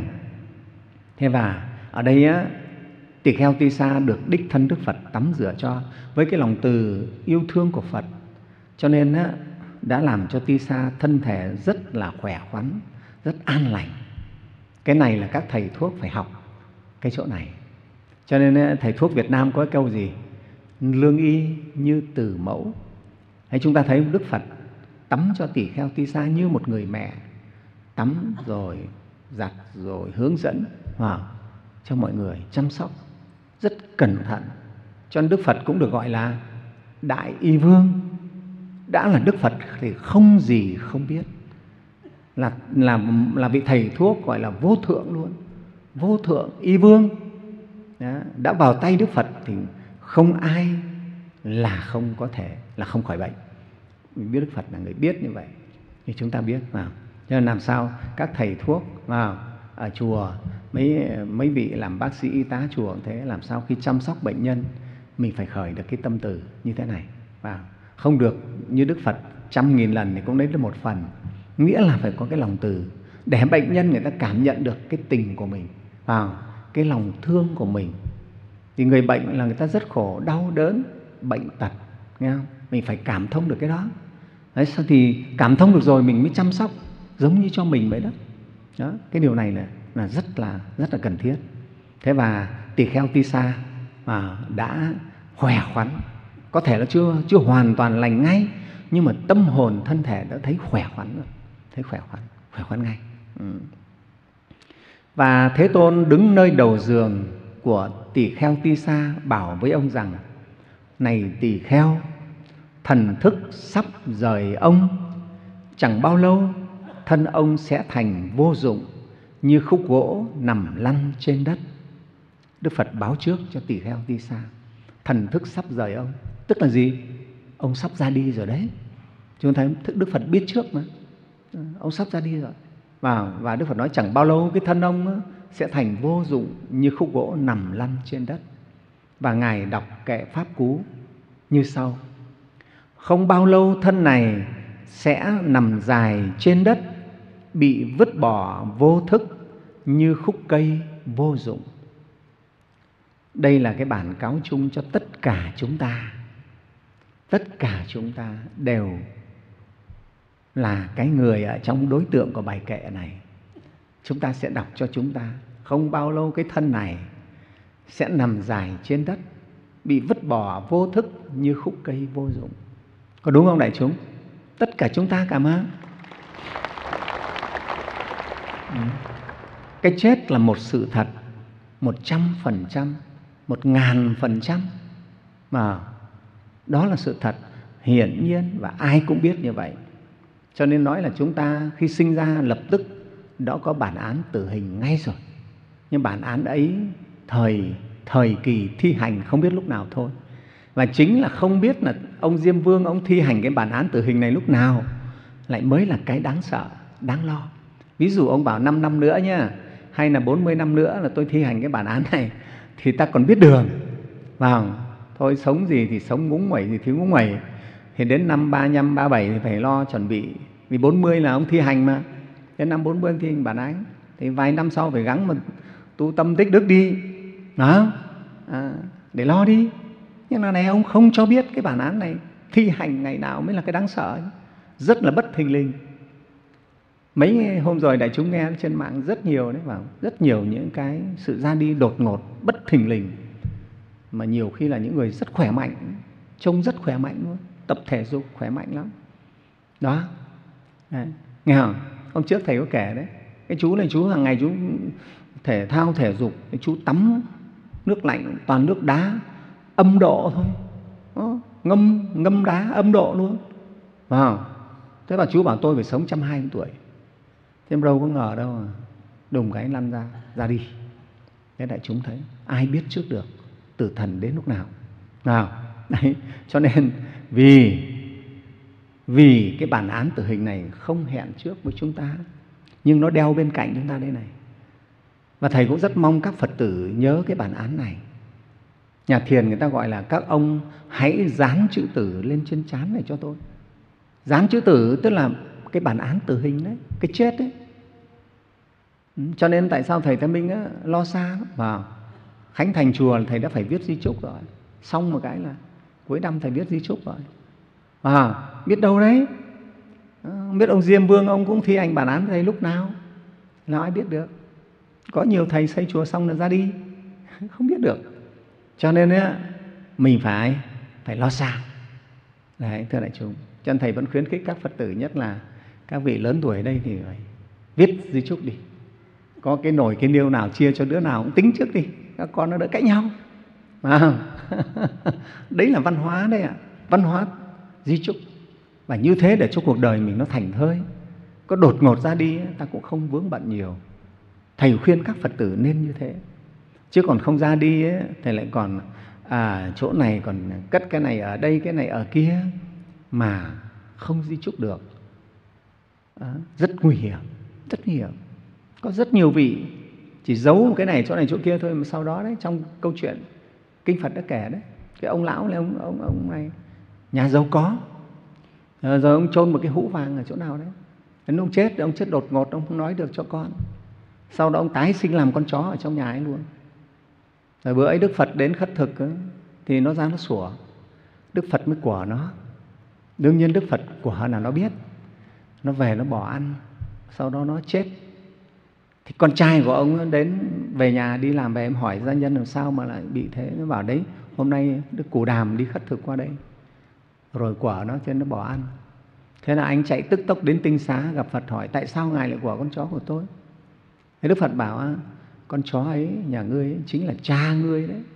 Thế và ở đây á, Tỳ kheo Ti Sa được đích thân Đức Phật tắm rửa cho với cái lòng từ yêu thương của Phật, cho nên á, đã làm cho Ti Sa thân thể rất là khỏe khoắn, rất an lành. Cái này là các thầy thuốc phải học cái chỗ này. Cho nên á, thầy thuốc Việt Nam có cái câu gì? Lương y như từ mẫu. Đấy, chúng ta thấy Đức Phật tắm cho Tỳ kheo Ti Sa như một người mẹ, tắm rồi giặt rồi hướng dẫn wow, cho mọi người chăm sóc rất cẩn thận. Cho nên Đức Phật cũng được gọi là Đại Y Vương. Đã là Đức Phật thì không gì không biết, là, là, là vị thầy thuốc gọi là vô thượng luôn, vô thượng Y Vương. Đó, đã vào tay Đức Phật thì không ai là không có thể là không khỏi bệnh. Mình biết Đức Phật là người biết như vậy thì chúng ta biết vào. Cho nên làm sao các thầy thuốc vào ở chùa, mấy mấy vị làm bác sĩ y tá chùa cũng thế, làm sao khi chăm sóc bệnh nhân mình phải khởi được cái tâm từ như thế này vào. Không được như Đức Phật trăm nghìn lần thì cũng lấy được một phần, nghĩa là phải có cái lòng từ để bệnh nhân người ta cảm nhận được cái tình của mình vào, cái lòng thương của mình. Thì người bệnh là người ta rất khổ, đau đớn, bệnh tật, nghe không? Mình phải cảm thông được cái đó. Đấy, sau thì cảm thông được rồi mình mới chăm sóc giống như cho mình vậy đó. Đó, cái điều này là, là rất là rất là cần thiết. Thế và Tỳ kheo Ti Sa mà đã khỏe khoắn, có thể là chưa chưa hoàn toàn lành ngay, nhưng mà tâm hồn thân thể đã thấy khỏe khoắn rồi, thấy khỏe khoắn, khỏe khoắn ngay. Ừ. Và Thế Tôn đứng nơi đầu giường của Tỳ kheo Ti Sa bảo với ông rằng: này tỳ kheo, thần thức sắp rời ông, chẳng bao lâu thân ông sẽ thành vô dụng như khúc gỗ nằm lăn trên đất. Đức Phật báo trước cho Tỳ kheo Ti Sa, thần thức sắp rời ông, tức là gì? Ông sắp ra đi rồi đấy. Chúng ta thấy Đức Phật biết trước mà, ông sắp ra đi rồi. Và, và Đức Phật nói chẳng bao lâu cái thân ông sẽ thành vô dụng như khúc gỗ nằm lăn trên đất. Và Ngài đọc kệ Pháp Cú như sau: không bao lâu thân này sẽ nằm dài trên đất, bị vứt bỏ vô thức như khúc cây vô dụng. Đây là cái bản cáo chung cho tất cả chúng ta. Tất cả chúng ta đều là cái người ở trong đối tượng của bài kệ này. Chúng ta sẽ đọc cho chúng ta. Không bao lâu cái thân này sẽ nằm dài trên đất, bị vứt bỏ vô thức như khúc cây vô dụng. Có đúng không đại chúng? Tất cả chúng ta cả mà. Cái chết là một sự thật, một trăm phần trăm, một ngàn phần trăm. Mà đó là sự thật hiển nhiên và ai cũng biết như vậy. Cho nên nói là chúng ta khi sinh ra lập tức đã có bản án tử hình ngay rồi. Nhưng bản án ấy thời, thời kỳ thi hành không biết lúc nào thôi. Và chính là không biết là ông Diêm Vương ông thi hành cái bản án tử hình này lúc nào lại mới là cái đáng sợ, đáng lo. Ví dụ ông bảo năm năm nữa nhá, hay là bốn mươi năm nữa là tôi thi hành cái bản án này, thì ta còn biết đường. Vào thôi sống gì thì sống, ngúng nguẩy gì thì ngúng nguẩy. Thì đến năm ba mươi lăm, ba mươi bảy thì phải lo chuẩn bị. Vì bốn mươi là ông thi hành mà. Đến năm bốn mươi ông thi hành bản án. Thì vài năm sau phải gắng mà tu tâm tích đức đi. Đó. À, để lo đi. Nhưng mà này ông không cho biết cái bản án này thi hành ngày nào mới là cái đáng sợ. Rất là bất thình lình. Mấy hôm rồi đại chúng nghe trên mạng rất nhiều đấy, vào rất nhiều những cái sự ra đi đột ngột, bất thình lình. Mà nhiều khi là những người rất khỏe mạnh, trông rất khỏe mạnh luôn, tập thể dục khỏe mạnh lắm. Đó. Đấy. Nghe không? Hôm trước thầy có kể đấy, cái chú này chú hàng ngày chú thể thao thể dục, cái chú tắm nước lạnh toàn nước đá âm độ thôi. Đó. Ngâm, ngâm đá âm độ luôn. Vào. Thế mà chú bảo tôi phải sống một trăm hai mươi tuổi. Thế đâu có ngờ đâu mà đùng cái lăn ra, ra đi. Thế đại chúng thấy, ai biết trước được tử thần đến lúc nào. Nào, đấy, cho nên vì vì cái bản án tử hình này không hẹn trước với chúng ta, nhưng nó đeo bên cạnh chúng ta đây này. Và thầy cũng rất mong các Phật tử nhớ cái bản án này. Nhà thiền người ta gọi là các ông hãy dán chữ tử lên trên trán này cho tôi. Dán chữ tử tức là cái bản án tử hình đấy, cái chết đấy. Cho nên tại sao thầy Thái Minh á, lo xa vào khánh thành chùa thầy đã phải viết di chúc rồi. Xong một cái là cuối năm thầy viết di chúc rồi. À, biết đâu đấy, không biết ông Diêm Vương ông cũng thi hành bản án thầy lúc nào, nào ai biết được. Có nhiều thầy xây chùa xong là ra đi, không biết được. Cho nên á, mình phải phải lo xa. Đấy, thưa đại chúng. Cho nên thầy vẫn khuyến khích các Phật tử, nhất là các vị lớn tuổi ở đây thì phải viết di chúc đi. Có cái nồi cái niêu nào chia cho đứa nào cũng tính trước đi, các con nó đỡ cãi nhau. À, đấy là văn hóa đấy ạ, à. Văn hóa di chúc. Và như thế để cho cuộc đời mình nó thành thơi. Có đột ngột ra đi ta cũng không vướng bận nhiều. Thầy khuyên các Phật tử nên như thế. Chứ còn không ra đi ấy, thầy lại còn à, chỗ này còn cất cái này ở đây, cái này ở kia mà không di chúc được. À, rất nguy hiểm, rất nguy hiểm. Có rất nhiều vị chỉ giấu cái này chỗ này chỗ kia thôi, mà sau đó đấy trong câu chuyện kinh Phật đã kể đấy, cái ông lão này, ông, ông, ông này nhà giàu có, à, rồi ông chôn một cái hũ vàng ở chỗ nào đấy. Đến ông chết, ông chết đột ngột, ông không nói được cho con. Sau đó ông tái sinh làm con chó ở trong nhà ấy luôn. Rồi bữa ấy Đức Phật đến khất thực ấy, thì nó ra nó sủa. Đức Phật mới của nó. Đương nhiên Đức Phật của là nó biết. Nó về nó bỏ ăn, sau đó nó chết. Thì con trai của ông đến về nhà đi làm về, em hỏi gia nhân làm sao mà lại bị thế. Nó bảo đấy, hôm nay Đức Cù Đàm đi khất thực qua đây, rồi quả nó, cho nên nó bỏ ăn. Thế là anh chạy tức tốc đến Tinh Xá gặp Phật hỏi tại sao Ngài lại quả con chó của tôi. Thế Đức Phật bảo con chó ấy nhà ngươi ấy, chính là cha ngươi đấy.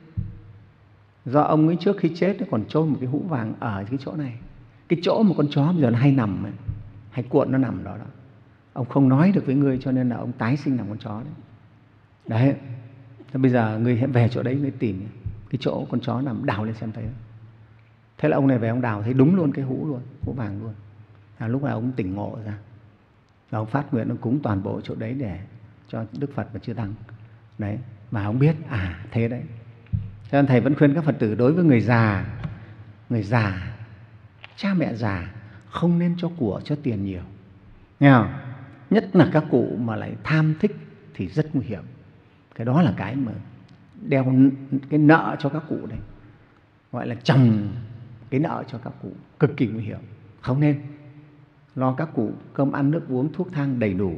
Do ông ấy trước khi chết còn chôn một cái hũ vàng ở cái chỗ này, cái chỗ mà con chó bây giờ nó hay nằm ấy, hay cuộn nó nằm đó đó. Ông không nói được với ngươi cho nên là ông tái sinh làm con chó đấy. Đấy. Thế bây giờ ngươi hãy về chỗ đấy ngươi tìm cái chỗ con chó nằm, đào lên xem thấy. Thế là ông này về ông đào thấy đúng luôn cái hũ luôn, hũ vàng luôn. À, lúc nào ông tỉnh ngộ ra, và ông phát nguyện ông cúng toàn bộ chỗ đấy để cho Đức Phật và Chư Tăng. Đấy, mà ông biết à thế đấy. Cho nên thầy vẫn khuyên các Phật tử đối với người già, người già cha mẹ già không nên cho của cho tiền nhiều, nghe không? Nhất là các cụ mà lại tham thích thì rất nguy hiểm. Cái đó là cái mà đeo cái nợ cho các cụ đấy, gọi là chồng cái nợ cho các cụ, cực kỳ nguy hiểm. Không nên. Lo các cụ cơm ăn nước uống thuốc thang đầy đủ,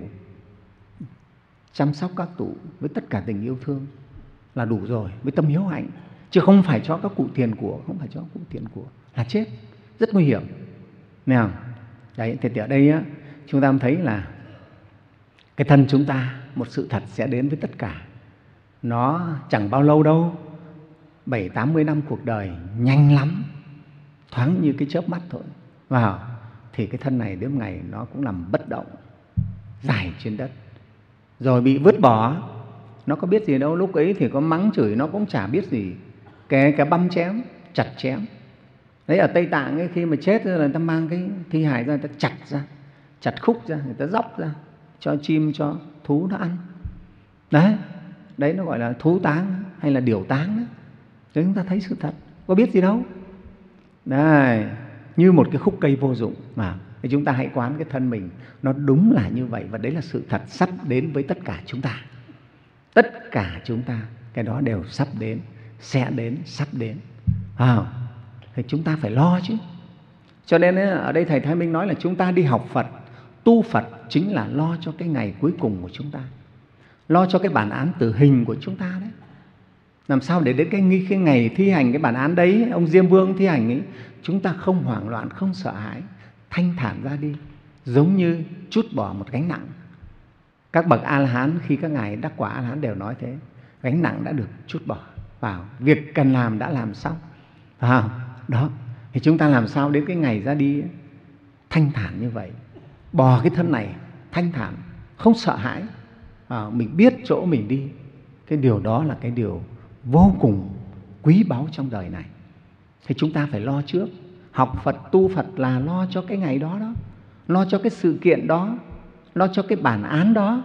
chăm sóc các cụ với tất cả tình yêu thương là đủ rồi, với tâm hiếu hạnh. Chứ không phải cho các cụ tiền của, không phải cho các cụ tiền của là chết, rất nguy hiểm. Nào, đấy, thì ở đây á, chúng ta thấy là cái thân chúng ta, một sự thật sẽ đến với tất cả. Nó chẳng bao lâu đâu, bảy tám mươi năm cuộc đời nhanh lắm, thoáng như cái chớp mắt thôi. Vào thì cái thân này đến ngày nó cũng nằm bất động, dài trên đất, rồi bị vứt bỏ. Nó có biết gì đâu, lúc ấy thì có mắng chửi nó cũng chả biết gì, kể cả băm chém, chặt chém. Đấy, ở Tây Tạng ấy, khi mà chết rồi, người ta mang cái thi hài ra, người ta chặt ra, chặt khúc ra, người ta dóc ra cho chim, cho thú nó ăn. Đấy, đấy nó gọi là thú táng hay là điểu táng đấy. Đấy, chúng ta thấy sự thật, có biết gì đâu. Đấy, như một cái khúc cây vô dụng mà. Thì chúng ta hãy quán cái thân mình nó đúng là như vậy, và đấy là sự thật sắp đến với tất cả chúng ta. Tất cả chúng ta, cái đó đều sắp đến, sẽ đến, sắp đến. À, thì chúng ta phải lo chứ. Cho nên ở đây Thầy Thái Minh nói là chúng ta đi học Phật, tu Phật chính là lo cho cái ngày cuối cùng của chúng ta, lo cho cái bản án tử hình của chúng ta đấy. Làm sao để đến cái, cái ngày thi hành cái bản án đấy, ông Diêm Vương thi hành ấy, chúng ta không hoảng loạn, không sợ hãi, thanh thản ra đi, giống như trút bỏ một gánh nặng. Các bậc A-la-hán khi các ngài đắc quả A-la-hán đều nói thế, gánh nặng đã được trút bỏ vào, việc cần làm đã làm xong. À, đó, thì chúng ta làm sao đến cái ngày ra đi thanh thản như vậy, bỏ cái thân này thanh thản, không sợ hãi, à, mình biết chỗ mình đi. Cái điều đó là cái điều vô cùng quý báu trong đời này. Thì chúng ta phải lo trước. Học Phật, tu Phật là lo cho cái ngày đó đó, lo cho cái sự kiện đó, lo cho cái bản án đó.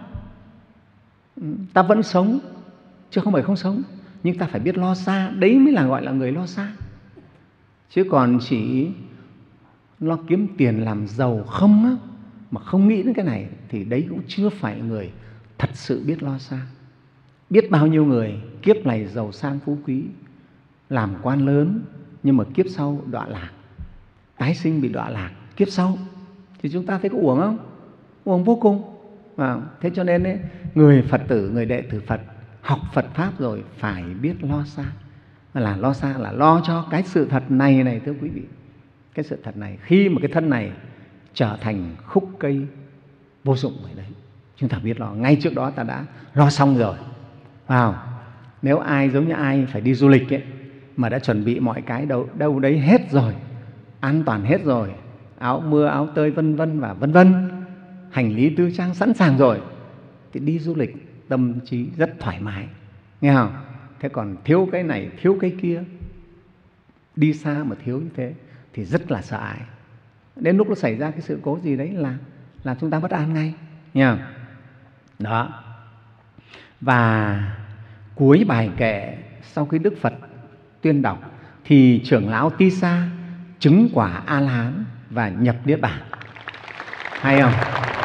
Ta vẫn sống, chứ không phải không sống, nhưng ta phải biết lo xa. Đấy mới là gọi là người lo xa. Chứ còn chỉ lo kiếm tiền làm giàu không á, mà không nghĩ đến cái này, thì đấy cũng chưa phải người thật sự biết lo xa. Biết bao nhiêu người kiếp này giàu sang phú quý, làm quan lớn, nhưng mà kiếp sau đọa lạc, tái sinh bị đọa lạc kiếp sau. Thì chúng ta thấy có uổng không? Uổng vô cùng. À, thế cho nên ấy, người Phật tử, người đệ tử Phật học Phật Pháp rồi phải biết lo xa. Là lo xa là lo cho cái sự thật này này, thưa quý vị. Cái sự thật này, khi mà cái thân này trở thành khúc cây vô dụng vậy đấy, chúng ta biết lo. Ngay trước đó ta đã lo xong rồi. Wow. Nếu ai giống như ai phải đi du lịch ấy, mà đã chuẩn bị mọi cái đâu, đâu đấy hết rồi, an toàn hết rồi, áo mưa, áo tơi, vân vân và vân vân, hành lý tư trang sẵn sàng rồi, thì đi du lịch tâm trí rất thoải mái, nghe không? Thế còn thiếu cái này, thiếu cái kia, đi xa mà thiếu như thế thì rất là sợ hãi. Đến lúc nó xảy ra cái sự cố gì đấy là là chúng ta bất an ngay, nghe không? Đó. Và cuối bài kệ, sau khi Đức Phật tuyên đọc, thì trưởng lão Ti Sa chứng quả A-la-hán và nhập Niết Bàn. Hay không?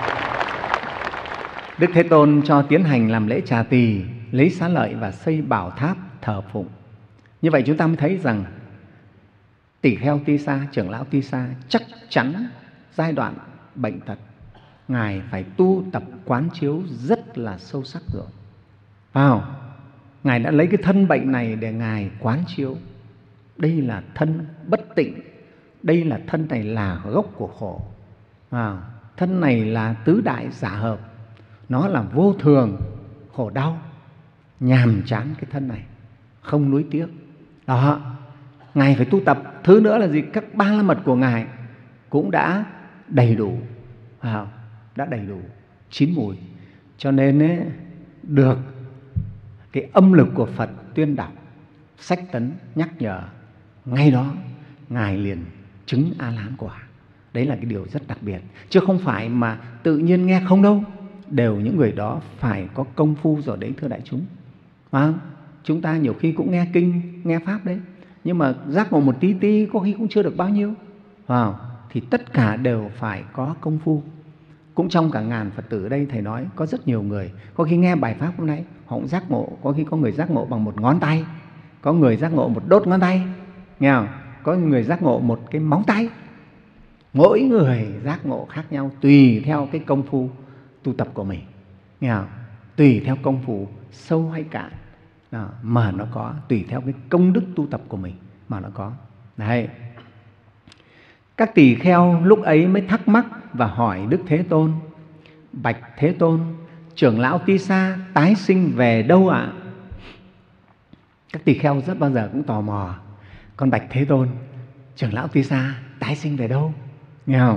Đức Thế Tôn cho tiến hành làm lễ trà tỳ, lấy xá lợi và xây bảo tháp thờ phụng. Như vậy chúng ta mới thấy rằng tỷ kheo Ti Sa, trưởng lão Ti Sa chắc chắn giai đoạn bệnh tật, ngài phải tu tập quán chiếu rất là sâu sắc rồi. Wow. Ngài đã lấy cái thân bệnh này để ngài quán chiếu. Đây là thân bất tịnh, đây là thân này là gốc của khổ. Wow. Thân này là tứ đại giả hợp, nó là vô thường, khổ đau, nhàm chán cái thân này, không nuối tiếc. Đó, ngài phải tu tập. Thứ nữa là gì? Các ba la mật của ngài cũng đã đầy đủ, wow, đã đầy đủ, chín mùi. Cho nên ấy, được cái âm lực của Phật tuyên đọc, sách tấn nhắc nhở, ngay đó ngài liền chứng A-la-hán quả. Đấy là cái điều rất đặc biệt, chứ không phải mà tự nhiên nghe không đâu. Đều những người đó phải có công phu rồi đấy, thưa đại chúng. À, chúng ta nhiều khi cũng nghe kinh, nghe Pháp đấy, nhưng mà giác ngộ một tí tí có khi cũng chưa được bao nhiêu. Wow. Thì tất cả đều phải có công phu. Cũng trong cả ngàn Phật tử ở đây, Thầy nói có rất nhiều người, có khi nghe bài Pháp hôm nay, họ cũng giác ngộ. Có khi có người giác ngộ bằng một ngón tay, có người giác ngộ một đốt ngón tay, nghe không? Có người giác ngộ một cái móng tay. Mỗi người giác ngộ khác nhau, tùy theo cái công phu tu tập của mình, nghe không? Tùy theo công phu sâu hay cạn đó, mà nó có, tùy theo cái công đức tu tập của mình mà nó có. Đấy. Các tỳ kheo lúc ấy mới thắc mắc và hỏi Đức Thế Tôn: bạch Thế Tôn, trưởng lão Ti Sa tái sinh về đâu ạ? À? Các tỳ kheo rất bao giờ cũng tò mò. Con bạch Thế Tôn, trưởng lão Ti Sa tái sinh về đâu? Nghe không?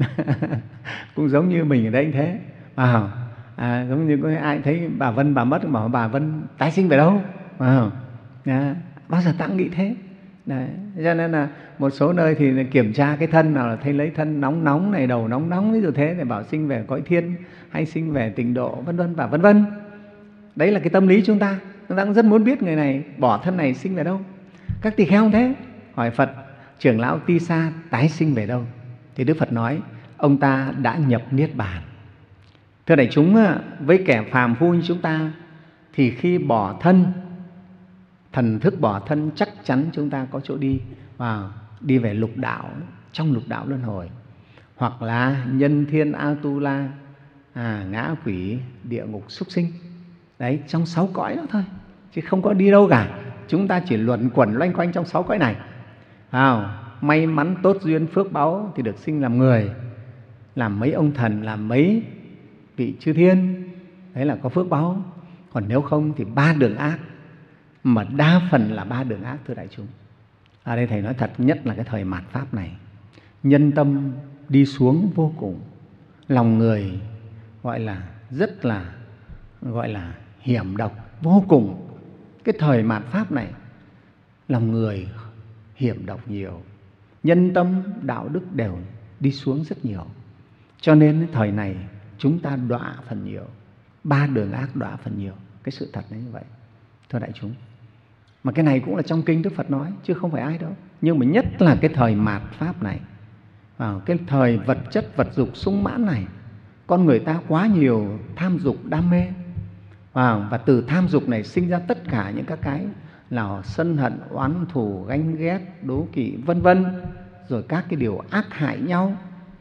Cũng giống như mình ở đây thế. À, à, giống như có ai thấy bà Vân bà mất, bảo bà Vân tái sinh về đâu? À, à, bao giờ ta cũng nghĩ thế. Đấy. Cho nên là một số nơi thì kiểm tra cái thân nào là thấy lấy thân nóng nóng này, đầu nóng nóng, ví dụ thế, để bảo sinh về cõi thiên hay sinh về tịnh độ, vân vân và vân vân. Đấy là cái tâm lý chúng ta. Chúng ta cũng rất muốn biết người này bỏ thân này sinh về đâu. Các tỳ kheo không thế, hỏi Phật: trưởng lão Ti Sa tái sinh về đâu? Thì Đức Phật nói: ông ta đã nhập niết bàn. Thưa đại chúng, với kẻ phàm phu như chúng ta thì khi bỏ thân, thần thức bỏ thân, chắc chắn chúng ta có chỗ đi, và đi về lục đạo, trong lục đạo luân hồi, hoặc là nhân thiên Atula, à, ngã quỷ, địa ngục, súc sinh. Đấy, trong sáu cõi đó thôi, chứ không có đi đâu cả. Chúng ta chỉ luẩn quẩn loanh quanh trong sáu cõi này. À, may mắn tốt duyên phước báu thì được sinh làm người, làm mấy ông thần, làm mấy vị chư thiên, đấy là có phước báu. Còn nếu không thì ba đường ác, mà đa phần là ba đường ác, thưa đại chúng. Ở đây Thầy nói thật, nhất là cái thời mạt Pháp này, nhân tâm đi xuống vô cùng, lòng người gọi là rất là gọi là hiểm độc vô cùng. Cái thời mạt Pháp này, lòng người hiểm độc nhiều, nhân tâm, đạo đức đều đi xuống rất nhiều. Cho nên thời này chúng ta đọa phần nhiều, ba đường ác đọa phần nhiều. Cái sự thật là như vậy, thưa đại chúng. Mà cái này cũng là trong kinh Đức Phật nói, chứ không phải ai đâu. Nhưng mà nhất là cái thời mạt Pháp này, vào cái thời vật chất, vật dục sung mãn này, con người ta quá nhiều tham dục, đam mê. Và từ tham dục này sinh ra tất cả những các cái là sân hận, oán thù, ganh ghét, đố kỵ, vân vân, rồi các cái điều ác hại nhau.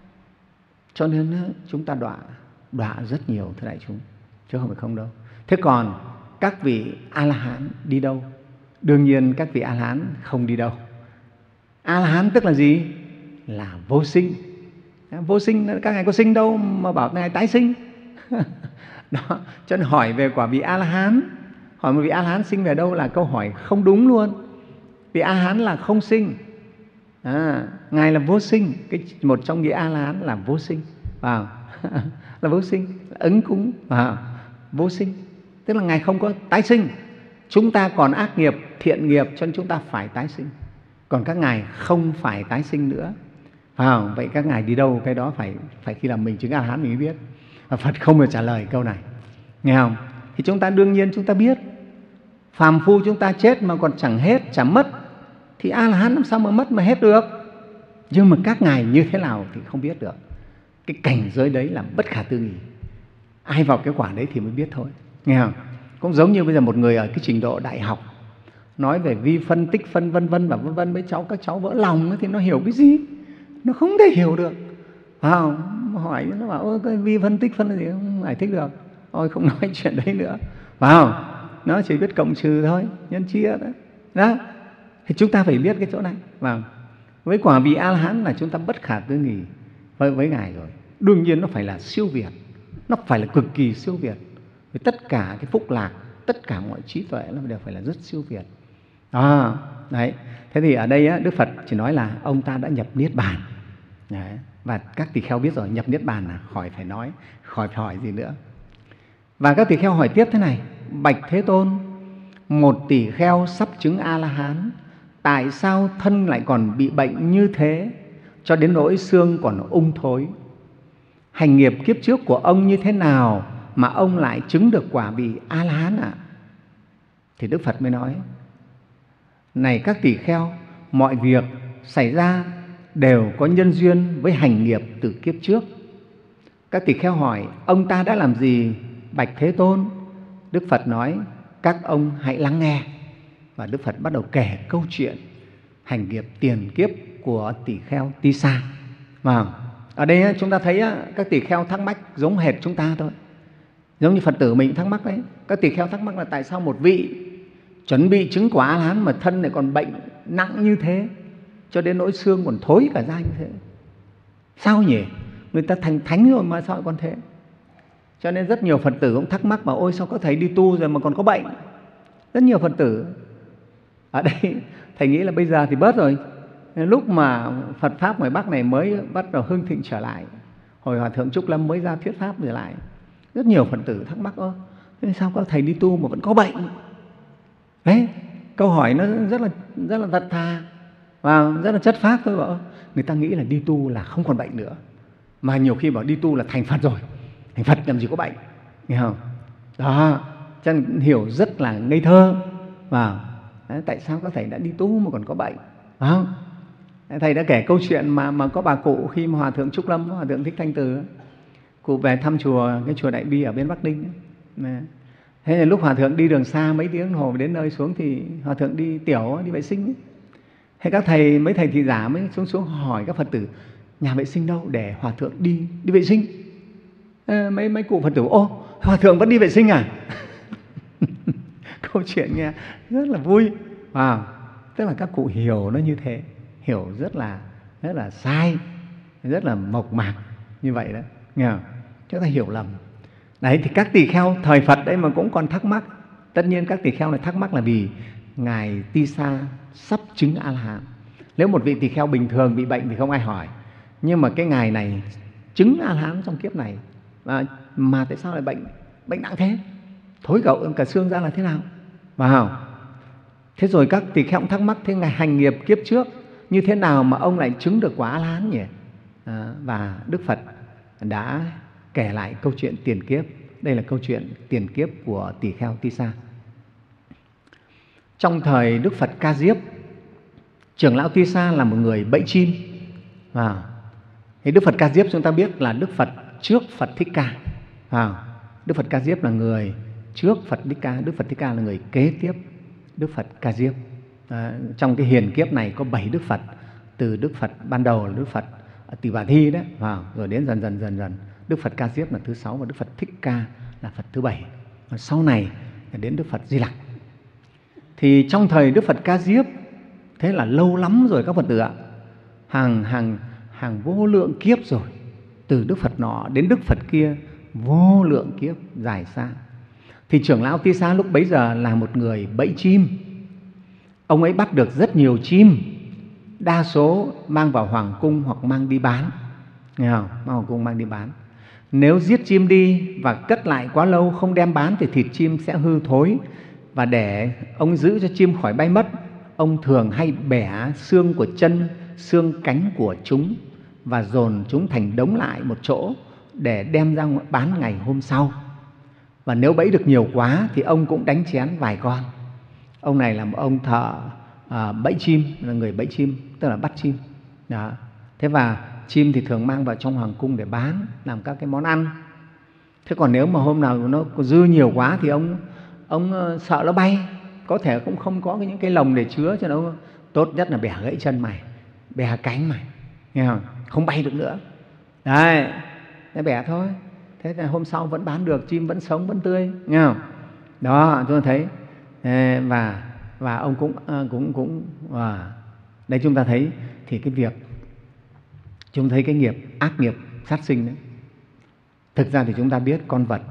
Cho nên chúng ta đọa đọa rất nhiều, thưa đại chúng, chứ không phải không đâu. Thế còn các vị A-la-hán đi đâu? Đương nhiên các vị A-la-hán không đi đâu. A-la-hán tức là gì? Là vô sinh. Vô sinh, các ngài có sinh đâu mà bảo ngài tái sinh. Đó, cho nên hỏi về quả vị A-la-hán, hỏi một vị A-la-hán sinh về đâu là câu hỏi không đúng luôn. Vị A-la-hán là không sinh. À, ngài là vô sinh. Cái một trong nghĩa A-la-hán là vô sinh, vào là vô sinh, là ứng cúng, vào vô sinh, tức là ngài không có tái sinh. Chúng ta còn ác nghiệp, thiện nghiệp, cho nên chúng ta phải tái sinh. Còn các ngài không phải tái sinh nữa. Vào vậy các ngài đi đâu? Cái đó phải phải khi làm mình chứng A-la-hán mình mới biết. Và Phật không được trả lời câu này, nghe không? Thì chúng ta đương nhiên chúng ta biết, phàm phu chúng ta chết mà còn chẳng hết, chẳng mất, thì A-la-hán làm sao mà mất mà hết được? Nhưng mà các ngài như thế nào thì không biết được. Cái cảnh giới đấy là bất khả tư nghị. Ai vào cái quả đấy thì mới biết thôi, nghe không? Cũng giống như bây giờ một người ở cái trình độ đại học nói về vi phân, tích phân, vân vân và vân vân, mấy cháu các cháu vỡ lòng ấy, thì nó hiểu cái gì? Nó không thể hiểu được. À, hỏi nó bảo ôi cái vi phân tích phân là gì, không giải thích được. Ôi không nói chuyện đấy nữa. Vào nó chỉ biết cộng trừ thôi, nhân chia đấy. Đó. Thì chúng ta phải biết cái chỗ này. Vào với quả vị A-la-hán là chúng ta bất khả tư nghị với, với ngài rồi. Đương nhiên nó phải là siêu việt, nó phải là cực kỳ siêu việt. Với tất cả cái phúc lạc, tất cả mọi trí tuệ nó đều phải là rất siêu việt. À, đấy. Thế thì ở đây á, Đức Phật chỉ nói là ông ta đã nhập niết bàn. Đấy. Và các tỳ kheo biết rồi, nhập niết bàn là khỏi phải nói, khỏi phải hỏi gì nữa. Và các tỳ kheo hỏi tiếp thế này: bạch Thế Tôn, một tỳ kheo sắp chứng A-la-hán, tại sao thân lại còn bị bệnh như thế, cho đến nỗi xương còn ung thối? Hành nghiệp kiếp trước của ông như thế nào mà ông lại chứng được quả vị A-la-hán ạ? À? Thì Đức Phật mới nói: này các tỳ kheo, mọi việc xảy ra đều có nhân duyên với hành nghiệp từ kiếp trước. Các tỳ kheo hỏi: ông ta đã làm gì bạch Thế Tôn? Đức Phật nói: các ông hãy lắng nghe. Và Đức Phật bắt đầu kể câu chuyện hành nghiệp tiền kiếp của tỳ kheo Tisa. Và ở đây chúng ta thấy các tỳ kheo thắc mắc giống hệt chúng ta thôi, giống như Phật tử mình thắc mắc đấy. Các tỳ kheo thắc mắc là tại sao một vị chuẩn bị chứng quả A-la-hán mà thân lại còn bệnh nặng như thế, cho đến nỗi xương còn thối cả ra như thế? Sao nhỉ? Người ta thành thánh rồi mà sao lại còn thế? Cho nên rất nhiều Phật tử cũng thắc mắc, bảo ôi sao có thầy đi tu rồi mà còn có bệnh. Rất nhiều Phật tử ở đây thầy nghĩ là bây giờ thì bớt rồi. Lúc mà Phật Pháp ngoài Bắc này mới bắt đầu hưng thịnh trở lại, hồi Hòa Thượng Trúc Lâm mới ra thuyết Pháp trở lại, rất nhiều Phật tử thắc mắc: ơ, sao các thầy đi tu mà vẫn có bệnh? Đấy, câu hỏi nó rất là rất là thật thà và rất là chất phác thôi. Bảo người ta nghĩ là đi tu là không còn bệnh nữa, mà nhiều khi bảo đi tu là thành Phật rồi, thành Phật làm gì có bệnh, nghe không? Đó, cho nên hiểu rất là ngây thơ. Và tại sao các thầy đã đi tu mà còn có bệnh? Phải không? Thầy đã kể câu chuyện mà mà có bà cụ khi mà Hòa Thượng Trúc Lâm, Hòa Thượng Thích Thanh Từ, cụ về thăm chùa, cái chùa Đại Bi ở bên Bắc Ninh. Thế là lúc Hòa Thượng đi đường xa mấy tiếng đồng hồ đến nơi xuống thì Hòa Thượng đi tiểu, đi vệ sinh. Thế các thầy, mấy thầy thị giả mới xuống xuống hỏi các Phật tử: nhà vệ sinh đâu để Hòa Thượng đi đi vệ sinh? À, mấy mấy cụ Phật tử: ô, Hòa Thượng vẫn đi vệ sinh à? Câu chuyện nghe rất là vui. À, tức là các cụ hiểu nó như thế, hiểu rất là rất là sai, rất là mộc mạc như vậy đó, nghe không? Chúng ta hiểu lầm. Đấy, thì các tỳ kheo thời Phật đấy mà cũng còn thắc mắc. Tất nhiên các tỳ kheo này thắc mắc là vì ngài Tisa sắp chứng A-la-hán. Nếu một vị tỳ kheo bình thường bị bệnh thì không ai hỏi, nhưng mà cái ngài này chứng A-la-hán trong kiếp này, mà, mà tại sao lại bệnh bệnh nặng thế, thối gậu cả xương ra là thế nào? Wow. Thế rồi các tỳ kheo cũng thắc mắc: thế ngài hành nghiệp kiếp trước như thế nào mà ông lại chứng được quả A-la-hán nhỉ? À, và Đức Phật đã kể lại câu chuyện tiền kiếp. Đây là câu chuyện tiền kiếp của tỳ kheo Tisa. Trong thời Đức Phật Ca Diếp, trưởng lão Tisa là một người bẫy chim. À, thì Đức Phật Ca Diếp chúng ta biết là Đức Phật trước Phật Thích Ca. À, Đức Phật Ca Diếp là người trước Phật Thích Ca, Đức Phật Thích Ca là người kế tiếp Đức Phật Ca Diếp. À, trong cái hiền kiếp này có bảy Đức Phật, từ Đức Phật ban đầu là Đức Phật Tỳ Bà Thi đấy, à, rồi đến dần dần dần dần Đức Phật Ca Diếp là thứ sáu và Đức Phật Thích Ca là Phật thứ bảy. Và sau này là đến Đức Phật Di Lặc. Thì trong thời Đức Phật Ca Diếp, thế là lâu lắm rồi các Phật tử ạ, hàng hàng hàng vô lượng kiếp rồi, từ Đức Phật nọ đến Đức Phật kia, vô lượng kiếp dài xa. Thì trưởng lão Tisa lúc bấy giờ là một người bẫy chim. Ông ấy bắt được rất nhiều chim, đa số mang vào hoàng cung hoặc mang đi bán. Nghe không? Mang hoàng cung mang đi bán. Nếu giết chim đi và cất lại quá lâu không đem bán thì thịt chim sẽ hư thối. Và để ông giữ cho chim khỏi bay mất, ông thường hay bẻ xương của chân, xương cánh của chúng và dồn chúng thành đống lại một chỗ để đem ra bán ngày hôm sau. Và nếu bẫy được nhiều quá thì ông cũng đánh chén vài con. Ông này là một ông thợ à, bẫy chim, là người bẫy chim, tức là bắt chim. Đó. Thế và chim thì thường mang vào trong hoàng cung để bán, làm các cái món ăn. Thế còn nếu mà hôm nào nó dư nhiều quá thì ông ông sợ nó bay, có thể cũng không có những cái lồng để chứa, cho nó tốt nhất là bẻ gãy chân mày, bẻ cánh mày, nghe không? Không bay được nữa. Đấy, nó bẻ thôi. Thế là hôm sau vẫn bán được, chim vẫn sống, vẫn tươi, nghe không? Đó, chúng ta thấy. Và và ông cũng cũng cũng và đây chúng ta thấy thì cái việc chúng thấy cái nghiệp ác nghiệp sát sinh đấy. Thực ra thì chúng ta biết con vật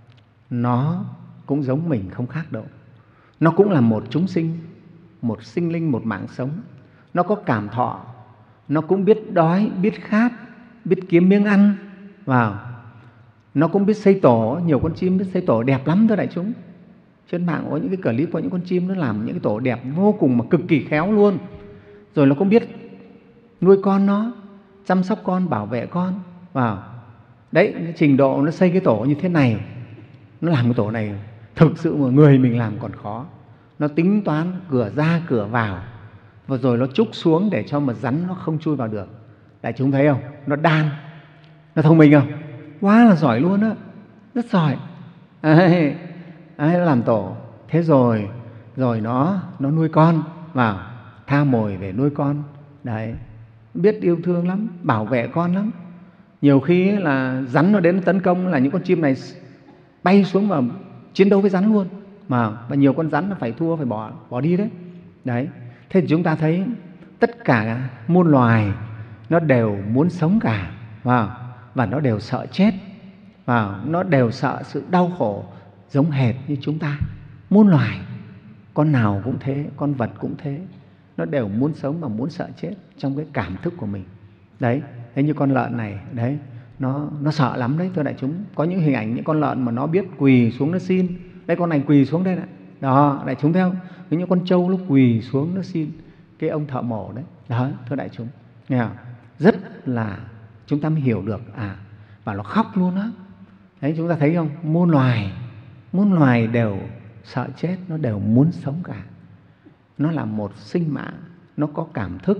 nó cũng giống mình không khác đâu. Nó cũng là một chúng sinh, một sinh linh, một mạng sống. Nó có cảm thọ, nó cũng biết đói, biết khát, biết kiếm miếng ăn vào. Nó cũng biết xây tổ, nhiều con chim biết xây tổ đẹp lắm thưa đại chúng. Trên mạng có những cái clip có những con chim nó làm những cái tổ đẹp vô cùng mà cực kỳ khéo luôn. Rồi nó cũng biết nuôi con nó, chăm sóc con, bảo vệ con vào. Đấy, cái trình độ nó xây cái tổ như thế này, nó làm cái tổ này thực sự mà người mình làm còn khó. Nó tính toán cửa ra cửa vào, và rồi nó trúc xuống để cho mà rắn nó không chui vào được. Đại chúng thấy không? Nó đan, nó thông minh không? Quá là giỏi luôn á, rất giỏi. Đấy, đấy, nó làm tổ. Thế rồi rồi nó nó nuôi con vào, tha mồi về nuôi con. Đấy, biết yêu thương lắm, bảo vệ con lắm. Nhiều khi là rắn nó đến tấn công là những con chim này bay xuống và chiến đấu với rắn luôn. Mà và nhiều con rắn nó phải thua, phải bỏ bỏ đi đấy. Đấy, thế thì chúng ta thấy tất cả muôn loài nó đều muốn sống cả, và và nó đều sợ chết, và nó đều sợ sự đau khổ giống hệt như chúng ta. Muôn loài, con nào cũng thế, con vật cũng thế, nó đều muốn sống và muốn sợ chết trong cái cảm thức của mình. Đấy, thế như con lợn này, đấy, nó nó sợ lắm đấy thưa đại chúng. Có những hình ảnh những con lợn mà nó biết quỳ xuống nó xin. Đây, con này quỳ xuống đây này. Đó, đại chúng thấy không? Những con trâu nó quỳ xuống nó xin cái ông thợ mổ đấy. Đó, thưa đại chúng, nghe không? Rất là chúng ta mới hiểu được, à, và nó khóc luôn á. Đấy, chúng ta thấy không? Muôn loài, muôn loài đều sợ chết, nó đều muốn sống cả. Nó là một sinh mạng, nó có cảm thức,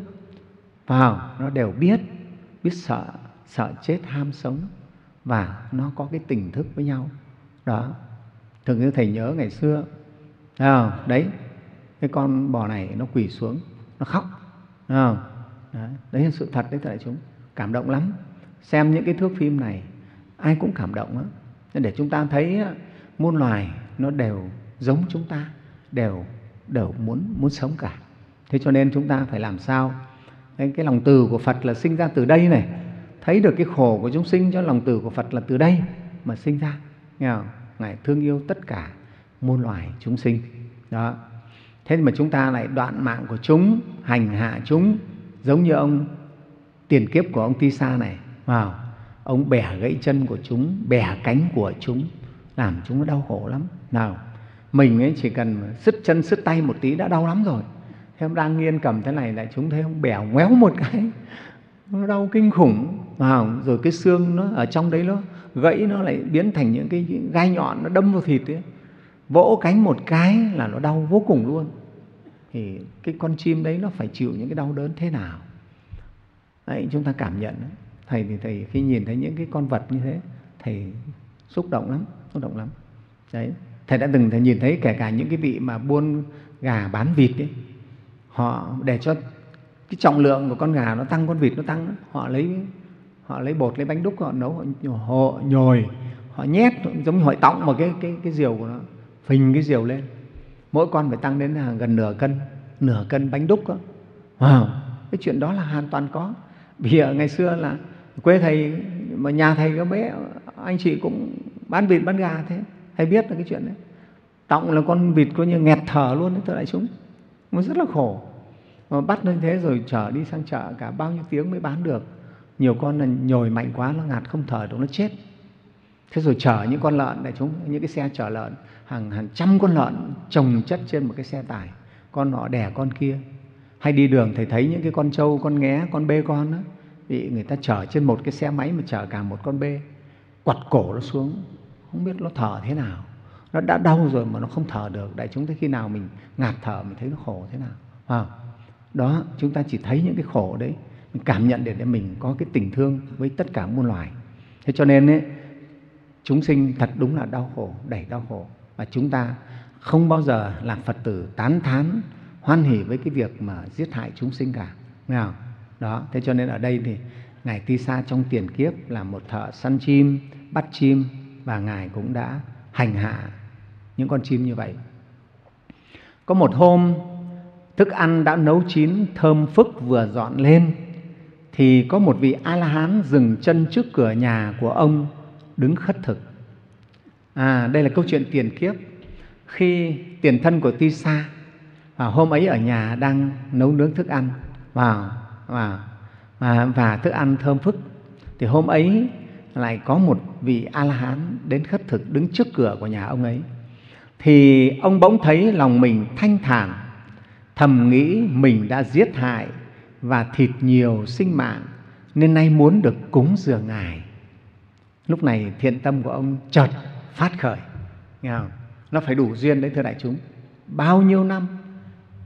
vào nó đều biết, biết sợ, sợ chết, ham sống, và nó có cái tình thức với nhau. Đó, thường như thầy nhớ ngày xưa, à, đấy, cái con bò này nó quỳ xuống, nó khóc, à, đấy, đấy là sự thật đấy đại chúng, cảm động lắm. Xem những cái thước phim này ai cũng cảm động đó. Để chúng ta thấy muôn loài nó đều giống chúng ta, đều đều muốn muốn sống cả. Thế cho nên chúng ta phải làm sao? Cái, cái lòng từ của Phật là sinh ra từ đây này, thấy được cái khổ của chúng sinh, cho lòng từ của Phật là từ đây mà sinh ra. Nghe không? Ngài thương yêu tất cả muôn loài chúng sinh. Đó. Thế mà chúng ta lại đoạn mạng của chúng, hành hạ chúng, giống như ông tiền kiếp của ông Tisa này. Wow. Ông bẻ gãy chân của chúng, bẻ cánh của chúng, làm chúng nó đau khổ lắm. Nào, mình ấy chỉ cần sứt chân sứt tay một tí đã đau lắm rồi. Thế ông đang nghiên cầm thế này lại chúng thấy ông bẻ ngoéo một cái, nó đau kinh khủng. Wow. Rồi cái xương nó ở trong đấy nó gãy, nó lại biến thành những cái gai nhọn, nó đâm vào thịt ấy. Vỗ cánh một cái là nó đau vô cùng luôn. Thì cái con chim đấy nó phải chịu những cái đau đớn thế nào? Đấy, chúng ta cảm nhận. Thầy thì thầy khi nhìn thấy những cái con vật như thế, thầy xúc động lắm, xúc động lắm. Đấy, thầy đã từng thầy nhìn thấy kể cả những cái vị mà buôn gà bán vịt ấy, họ để cho cái trọng lượng của con gà nó tăng, con vịt nó tăng, họ lấy họ lấy bột, lấy bánh đúc, họ nấu, họ nhồi, họ nhét giống như họ tọng vào cái cái cái diều của nó, phình cái diều lên, mỗi con phải tăng đến gần nửa cân, nửa cân bánh đúc đó. Wow, cái chuyện đó là hoàn toàn có. Vì ở ngày xưa là quê thầy, mà nhà thầy có bé anh chị cũng bán vịt bán gà, thế thầy biết là cái chuyện đấy. Tọng là con vịt coi như nghẹt thở luôn đấy thưa đại chúng, nó rất là khổ. Mà bắt như thế rồi chở đi sang chợ cả bao nhiêu tiếng mới bán được. Nhiều con là nhồi mạnh quá, nó ngạt không thở được, nó chết. Thế rồi chở những con lợn đại chúng, những cái xe chở lợn, hàng hàng trăm con lợn chồng chất trên một cái xe tải, con nọ đẻ con kia. Hay đi đường thầy thấy những cái con trâu, con nghé, con bê con đó, bị người ta chở trên một cái xe máy mà chở cả một con bê, quặt cổ nó xuống, không biết nó thở thế nào. Nó đã đau rồi mà nó không thở được. Đại chúng thấy khi nào mình ngạt thở mình thấy nó khổ thế nào. À, đó, chúng ta chỉ thấy những cái khổ đấy, mình cảm nhận để, để mình có cái tình thương với tất cả muôn loài. Thế cho nên ấy, chúng sinh thật đúng là đau khổ, đầy đau khổ. Và chúng ta không bao giờ làm Phật tử tán thán, hoan hỉ với cái việc mà giết hại chúng sinh cả. Nghe không? Đó, thế cho nên ở đây thì Ngài Tisa trong tiền kiếp là một thợ săn chim, bắt chim, và Ngài cũng đã hành hạ những con chim như vậy. Có một hôm, thức ăn đã nấu chín, thơm phức vừa dọn lên, thì có một vị A-la-hán dừng chân trước cửa nhà của ông đứng khất thực. À, đây là câu chuyện tiền kiếp. Khi tiền thân của Tisa, và hôm ấy ở nhà đang nấu nướng thức ăn, vào và, và, và thức ăn thơm phức, thì hôm ấy lại có một vị A-la-hán đến khất thực đứng trước cửa của nhà ông ấy. Thì ông bỗng thấy lòng mình thanh thản, thầm nghĩ mình đã giết hại và thịt nhiều sinh mạng, nên nay muốn được cúng dường Ngài. Lúc này thiện tâm của ông chợt phát khởi. Nghe không? Nó phải đủ duyên đấy thưa đại chúng. Bao nhiêu năm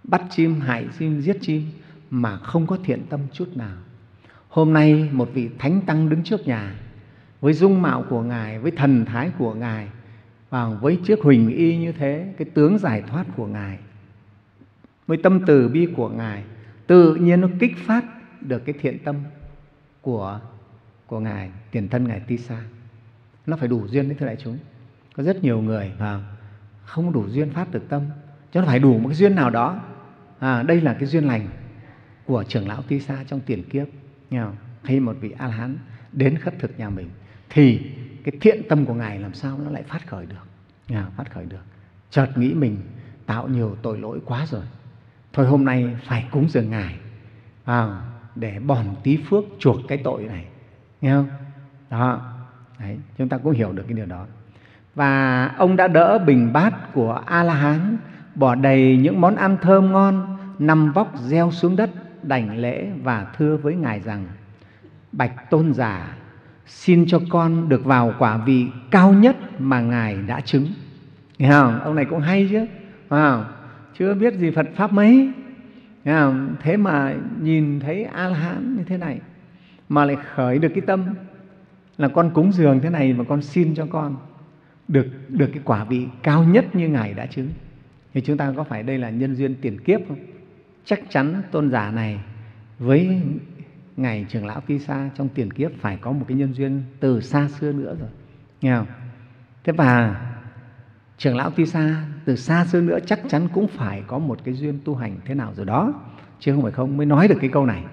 bắt chim, hại chim, giết chim mà không có thiện tâm chút nào. Hôm nay một vị thánh tăng đứng trước nhà với dung mạo của Ngài, với thần thái của Ngài và với chiếc huỳnh y như thế, cái tướng giải thoát của Ngài, với tâm từ bi của Ngài, tự nhiên nó kích phát được cái thiện tâm của của Ngài tiền thân Ngài Tissa. Nó phải đủ duyên đấy thưa đại chúng. Có rất nhiều người à, không đủ duyên phát được tâm, cho nó phải đủ một cái duyên nào đó. À, đây là cái duyên lành của trưởng lão Tissa trong tiền kiếp. Nghe không? Khi một vị A La Hán đến khất thực nhà mình thì cái thiện tâm của Ngài làm sao nó lại phát khởi được. Nghe không? Phát khởi được. Chợt nghĩ mình tạo nhiều tội lỗi quá rồi, thôi hôm nay phải cúng dường Ngài à, để bòn tí phước chuộc cái tội này. Nghe không? Đó. Đấy, chúng ta cũng hiểu được cái điều đó. Và ông đã đỡ bình bát của A-la-hán, bỏ đầy những món ăn thơm ngon, nằm vóc gieo xuống đất, đảnh lễ và thưa với Ngài rằng: bạch tôn giả, xin cho con được vào quả vị cao nhất mà Ngài đã chứng. Nghe không? Ông này cũng hay chứ, à, chưa biết gì Phật Pháp mấy. Nghe không? Thế mà nhìn thấy A-la-hán như thế này mà lại khởi được cái tâm là con cúng dường thế này, mà con xin cho con được được cái quả vị cao nhất như Ngài đã chứng. Thì chúng ta có phải đây là nhân duyên tiền kiếp không? Chắc chắn tôn giả này với Ngài trưởng lão Tissa trong tiền kiếp phải có một cái nhân duyên từ xa xưa nữa rồi. Nghe không? Thế và trưởng lão Tissa từ xa xưa nữa chắc chắn cũng phải có một cái duyên tu hành thế nào rồi đó, chứ không phải không mới nói được cái câu này.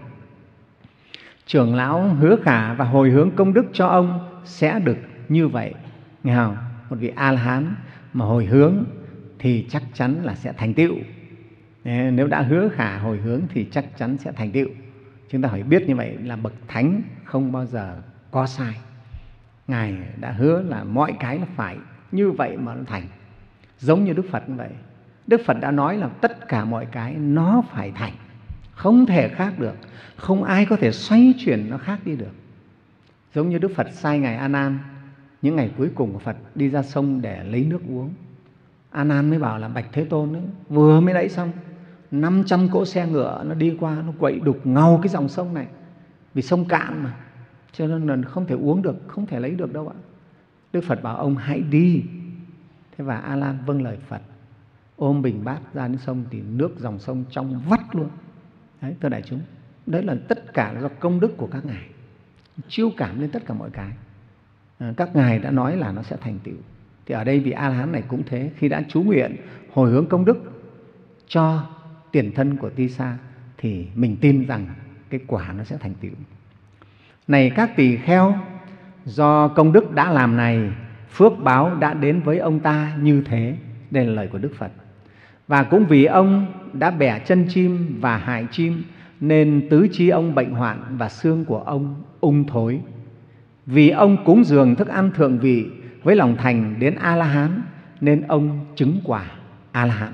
Trưởng lão hứa khả và hồi hướng công đức cho ông sẽ được như vậy. Nghe không? Một vị A-la-hán mà hồi hướng thì chắc chắn là sẽ thành tựu. Nếu đã hứa khả hồi hướng thì chắc chắn sẽ thành tựu. Chúng ta phải biết như vậy là bậc thánh không bao giờ có sai. Ngài đã hứa là mọi cái là phải như vậy mà nó thành. Giống như Đức Phật như vậy. Đức Phật đã nói là tất cả mọi cái nó phải thành, không thể khác được, không ai có thể xoay chuyển nó khác đi được. Giống như Đức Phật sai Ngài A Nan những ngày cuối cùng của Phật đi ra sông để lấy nước uống. A Nan mới bảo là bạch Thế Tôn ấy, vừa mới lấy xong năm trăm cỗ xe ngựa nó đi qua, nó quậy đục ngầu cái dòng sông này, vì sông cạn mà, cho nên là không thể uống được, không thể lấy được đâu ạ. Đức Phật bảo ông hãy đi. Thế và A Nan vâng lời Phật, ôm bình bát ra đến sông thì nước dòng sông trong vắt luôn. Đấy, thưa đại chúng, đấy là tất cả do công đức của các ngài chiêu cảm lên tất cả mọi cái. À, các ngài đã nói là nó sẽ thành tựu. Thì ở đây vị A-la-hán này cũng thế, khi đã chú nguyện hồi hướng công đức cho tiền thân của Tissa thì mình tin rằng cái quả nó sẽ thành tựu. Này các tỳ kheo, do công đức đã làm này, phước báo đã đến với ông ta như thế. Đây là lời của Đức Phật. Và cũng vì ông đã bẻ chân chim và hại chim, nên tứ chi ông bệnh hoạn và xương của ông ung thối. Vì ông cúng dường thức ăn thượng vị với lòng thành đến A-la-hán, nên ông chứng quả A-la-hán.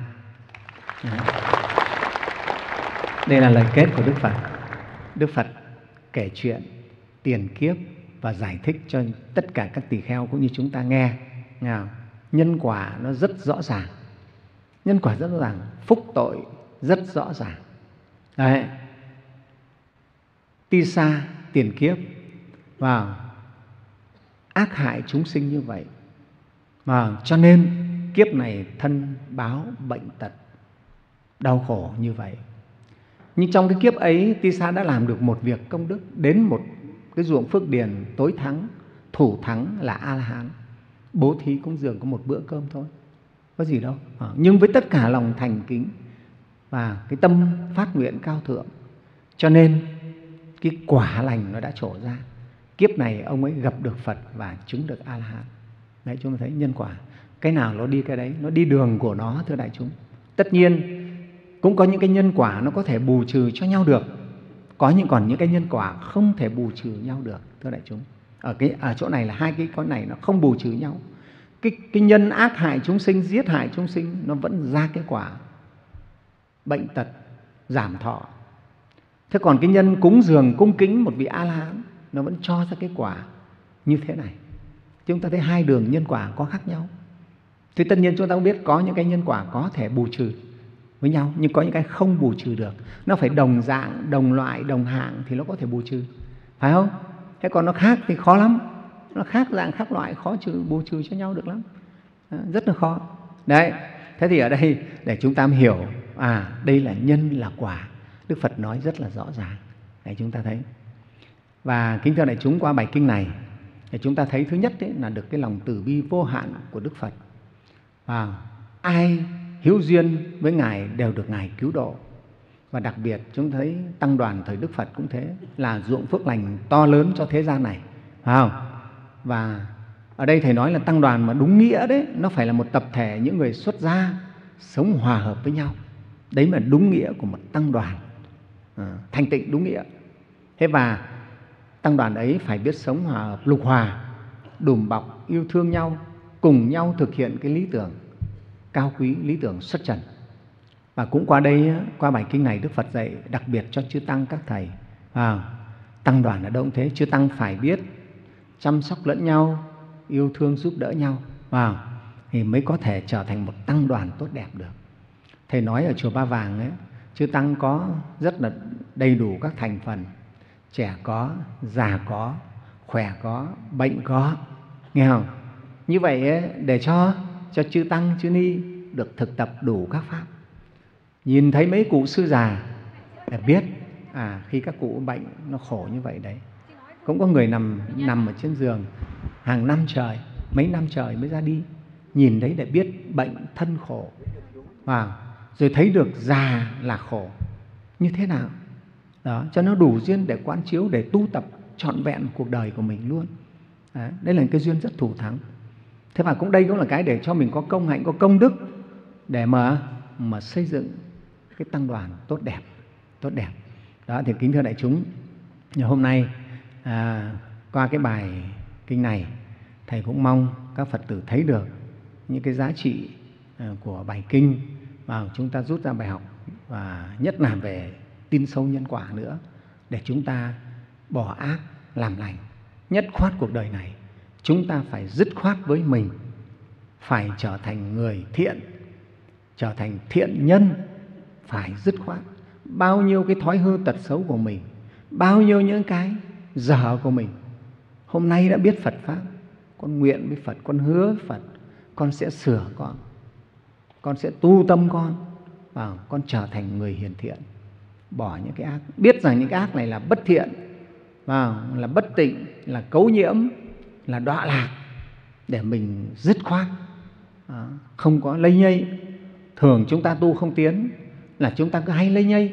Đây là lời kết của Đức Phật. Đức Phật kể chuyện tiền kiếp và giải thích cho tất cả các tỳ kheo cũng như chúng ta nghe. Nhân quả nó rất rõ ràng. Nhân quả rất rõ ràng, phúc tội rất rõ ràng. Đấy. Tissa tiền kiếp và ác hại chúng sinh như vậy, và cho nên kiếp này thân báo bệnh tật, đau khổ như vậy. Nhưng trong cái kiếp ấy, Tissa đã làm được một việc công đức, đến một cái ruộng phước điền tối thắng, thủ thắng là A-la-hán, bố thí cúng dường có một bữa cơm thôi, có gì đâu. À, nhưng với tất cả lòng thành kính và cái tâm phát nguyện cao thượng, cho nên cái quả lành nó đã trổ ra. Kiếp này ông ấy gặp được Phật và chứng được A-la-hán. Đấy, chúng ta thấy nhân quả, cái nào nó đi cái đấy, nó đi đường của nó, thưa đại chúng. Tất nhiên cũng có những cái nhân quả nó có thể bù trừ cho nhau được, có những còn những cái nhân quả không thể bù trừ nhau được, thưa đại chúng. Ở cái ở chỗ này là hai cái con này nó không bù trừ nhau. Cái, cái nhân ác hại chúng sinh, giết hại chúng sinh, nó vẫn ra cái quả bệnh tật, giảm thọ. Thế còn cái nhân cúng dường, cung kính một vị A-la-hán, nó vẫn cho ra cái quả như thế này. Chúng ta thấy hai đường nhân quả có khác nhau. Thì tất nhiên chúng ta cũng biết có những cái nhân quả có thể bù trừ, với nhau, nhưng có những cái không bù trừ được. Nó phải đồng dạng, đồng loại, đồng hạng thì nó có thể bù trừ, phải không? Thế còn nó khác thì khó lắm. Nó khác dạng, khác loại, khó trừ, bù trừ cho nhau được lắm. Rất là khó. Đấy, thế thì ở đây để chúng ta hiểu, à đây là nhân là quả. Đức Phật nói rất là rõ ràng. Để chúng ta thấy. Và kính thưa đại chúng, qua bài kinh này để chúng ta thấy thứ nhất ấy, là được cái lòng từ bi vô hạn của Đức Phật. Và ai hữu duyên với Ngài đều được Ngài cứu độ. Và đặc biệt chúng thấy tăng đoàn thời Đức Phật cũng thế, là ruộng phước lành to lớn cho thế gian này, phải không? Và ở đây Thầy nói là tăng đoàn mà đúng nghĩa đấy, nó phải là một tập thể những người xuất gia sống hòa hợp với nhau. Đấy là đúng nghĩa của một tăng đoàn, à, thanh tịnh đúng nghĩa. Thế và tăng đoàn ấy phải biết sống hòa hợp, lục hòa, đùm bọc, yêu thương nhau, cùng nhau thực hiện cái lý tưởng cao quý, lý tưởng xuất trần. Và cũng qua đây, qua bài kinh này, Đức Phật dạy đặc biệt cho chư tăng các thầy. À, tăng đoàn ở đâu cũng thế, chư tăng phải biết chăm sóc lẫn nhau, yêu thương giúp đỡ nhau, à, thì mới có thể trở thành một tăng đoàn tốt đẹp được. Thầy nói ở chùa Ba Vàng ấy, chư tăng có rất là đầy đủ các thành phần, trẻ có, già có, khỏe có, bệnh có, nghe không? Như vậy ấy, để cho cho chư tăng, chư ni được thực tập đủ các pháp. Nhìn thấy mấy cụ sư già để biết, à khi các cụ bệnh nó khổ như vậy đấy. Cũng có người nằm nằm ở trên giường hàng năm trời, mấy năm trời mới ra đi. Nhìn đấy để biết bệnh thân khổ, à, rồi thấy được già là khổ như thế nào. Đó, cho nó đủ duyên để quán chiếu, để tu tập trọn vẹn cuộc đời của mình luôn. Đấy, đây là cái duyên rất thù thắng. Thế và cũng đây cũng là cái để cho mình có công hạnh, có công đức để mà mà xây dựng cái tăng đoàn tốt đẹp, tốt đẹp. Đó thì kính thưa đại chúng, hôm nay à, qua cái bài kinh này, Thầy cũng mong các Phật tử thấy được những cái giá trị à, của bài kinh và chúng ta rút ra bài học, và nhất là về tin sâu nhân quả nữa, để chúng ta bỏ ác làm lành. Nhất khoát cuộc đời này chúng ta phải dứt khoát với mình, phải trở thành người thiện, trở thành thiện nhân, phải dứt khoát. Bao nhiêu cái thói hư tật xấu của mình, bao nhiêu những cái dở của mình, hôm nay đã biết Phật Pháp, con nguyện với Phật, con hứa với Phật, con sẽ sửa con, con sẽ tu tâm con, và con trở thành người hiền thiện, bỏ những cái ác. Biết rằng những cái ác này là bất thiện, và là bất tịnh, là cấu nhiễm, là đọa lạc, để mình dứt khoát, à, không có lây nhây. Thường chúng ta tu không tiến là chúng ta cứ hay lây nhây,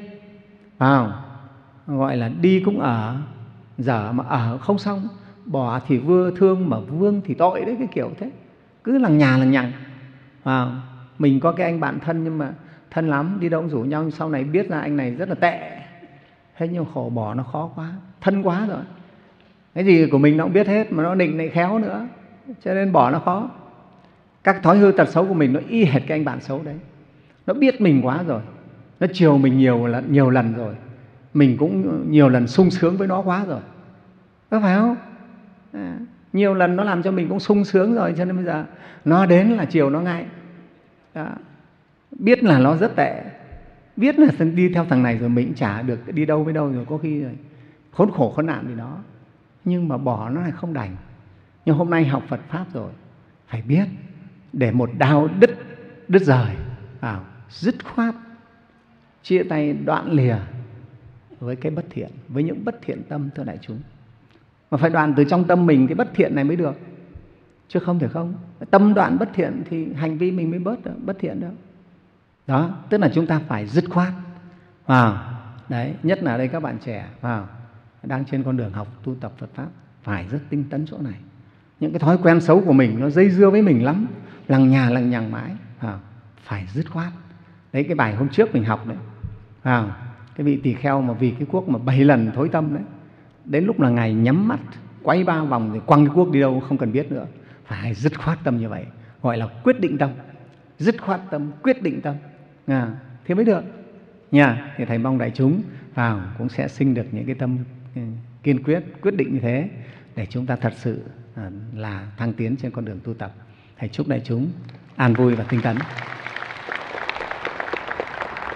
à, gọi là đi cũng ở, dở mà ở không xong, bỏ thì vừa thương mà vương thì tội đấy, cái kiểu thế, cứ lằng nhà lằng nhằng. À, mình có cái anh bạn thân nhưng mà thân lắm, đi đâu cũng rủ nhau, nhưng sau này biết ra anh này rất là tệ, thế nhưng khổ, bỏ nó khó quá, thân quá rồi. Cái gì của mình nó cũng biết hết, mà nó định lại khéo nữa, cho nên bỏ nó khó. Các thói hư tật xấu của mình nó y hệt cái anh bạn xấu đấy. Nó biết mình quá rồi, nó chiều mình nhiều lần, nhiều lần rồi, mình cũng nhiều lần sung sướng với nó quá rồi, có phải không? À, nhiều lần nó làm cho mình cũng sung sướng rồi, cho nên bây giờ nó đến là chiều nó ngay. Đó. Biết là nó rất tệ, biết là đi theo thằng này rồi mình cũng chả được đi đâu với đâu rồi, có khi rồi khốn khổ khốn nạn gì đó, nhưng mà bỏ nó là không đành. Nhưng hôm nay học Phật Pháp rồi, phải biết để một đạo đứt đứt rời, à, dứt khoát, chia tay đoạn lìa với cái bất thiện, với những bất thiện tâm, thưa đại chúng. Mà phải đoạn từ trong tâm mình cái bất thiện này mới được, chứ không thể không. Tâm đoạn bất thiện thì hành vi mình mới bớt được, bất thiện đâu. Đó, tức là chúng ta phải dứt khoát. À, đấy, nhất là ở đây các bạn trẻ à, đang trên con đường học tu tập Phật Pháp, phải rất tinh tấn chỗ này. Những cái thói quen xấu của mình nó dây dưa với mình lắm, lằng nhà lằng nhằng mãi, à, phải dứt khoát. Đấy, cái bài hôm trước mình học đấy, à, cái vị tỳ kheo mà vì cái cuốc mà bảy lần thối tâm đấy, đến lúc là Ngài nhắm mắt quay ba vòng rồi quăng cái cuốc đi đâu không cần biết nữa. Phải dứt khoát tâm như vậy, gọi là quyết định tâm. Dứt khoát tâm, quyết định tâm, à, thế mới được nha. Thì thầy mong đại chúng vào cũng sẽ sinh được những cái tâm kiên quyết, quyết định như thế, để chúng ta thật sự à, là thăng tiến trên con đường tu tập. Thầy chúc đại chúng an vui và tinh tấn.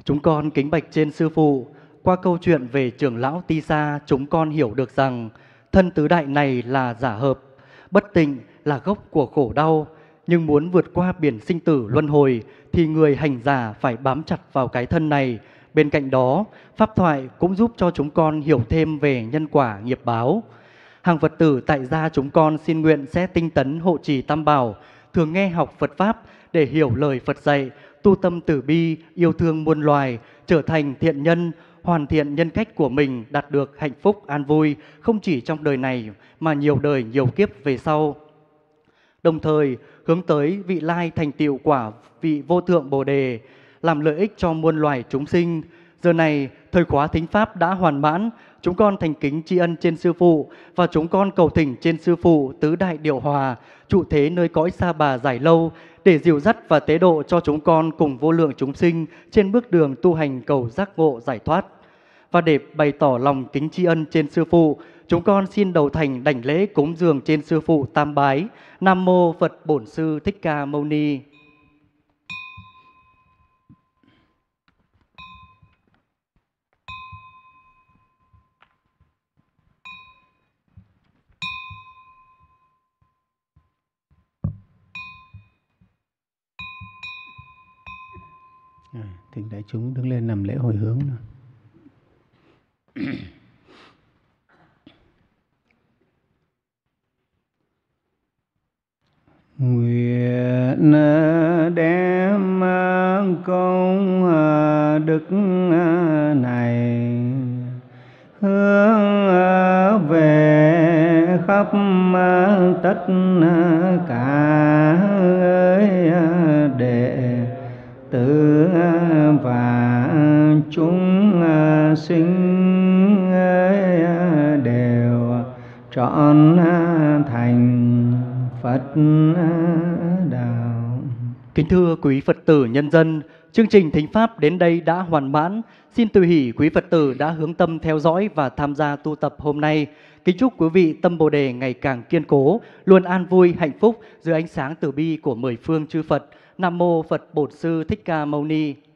Chúng con kính bạch trên Sư Phụ, qua câu chuyện về trưởng lão Ti Sa, chúng con hiểu được rằng thân tứ đại này là giả hợp, bất tịnh là gốc của khổ đau. Nhưng muốn vượt qua biển sinh tử luân hồi thì người hành giả phải bám chặt vào cái thân này. Bên cạnh đó, Pháp thoại cũng giúp cho chúng con hiểu thêm về nhân quả nghiệp báo. Hàng Phật tử tại gia chúng con xin nguyện sẽ tinh tấn hộ trì Tam Bảo, thường nghe học Phật Pháp để hiểu lời Phật dạy, tu tâm từ bi, yêu thương muôn loài, trở thành thiện nhân, hoàn thiện nhân cách của mình, đạt được hạnh phúc an vui, không chỉ trong đời này mà nhiều đời nhiều kiếp về sau. Đồng thời hướng tới vị lai thành tựu quả vị vô thượng Bồ Đề, làm lợi ích cho muôn loài chúng sinh. Giờ này, thời khóa thính Pháp đã hoàn mãn, chúng con thành kính tri ân trên Sư Phụ và chúng con cầu thỉnh trên Sư Phụ tứ đại điều hòa, trụ thế nơi cõi Sa Bà Giải Lâu, để dìu dắt và tế độ cho chúng con cùng vô lượng chúng sinh trên bước đường tu hành cầu giác ngộ giải thoát. Và để bày tỏ lòng kính tri ân trên Sư Phụ, chúng con xin đầu thành đảnh lễ cúng dường trên Sư Phụ tam bái. Nam mô Phật Bổn Sư Thích Ca Mâu Ni. Thỉnh đại chúng đứng lên làm lễ hồi hướng nữa. Nguyện đem công đức này hướng về khắp tất cả đệ tử và chúng sinh đều trọn thành Phật đạo. Kính thưa quý Phật tử nhân dân, chương trình thính Pháp đến đây đã hoàn mãn. Xin tùy hỷ quý Phật tử đã hướng tâm theo dõi và tham gia tu tập hôm nay. Kính chúc quý vị tâm Bồ Đề ngày càng kiên cố, luôn an vui, hạnh phúc dưới ánh sáng từ bi của mười phương chư Phật. Nam mô Phật Bổn Sư Thích Ca Mâu Ni.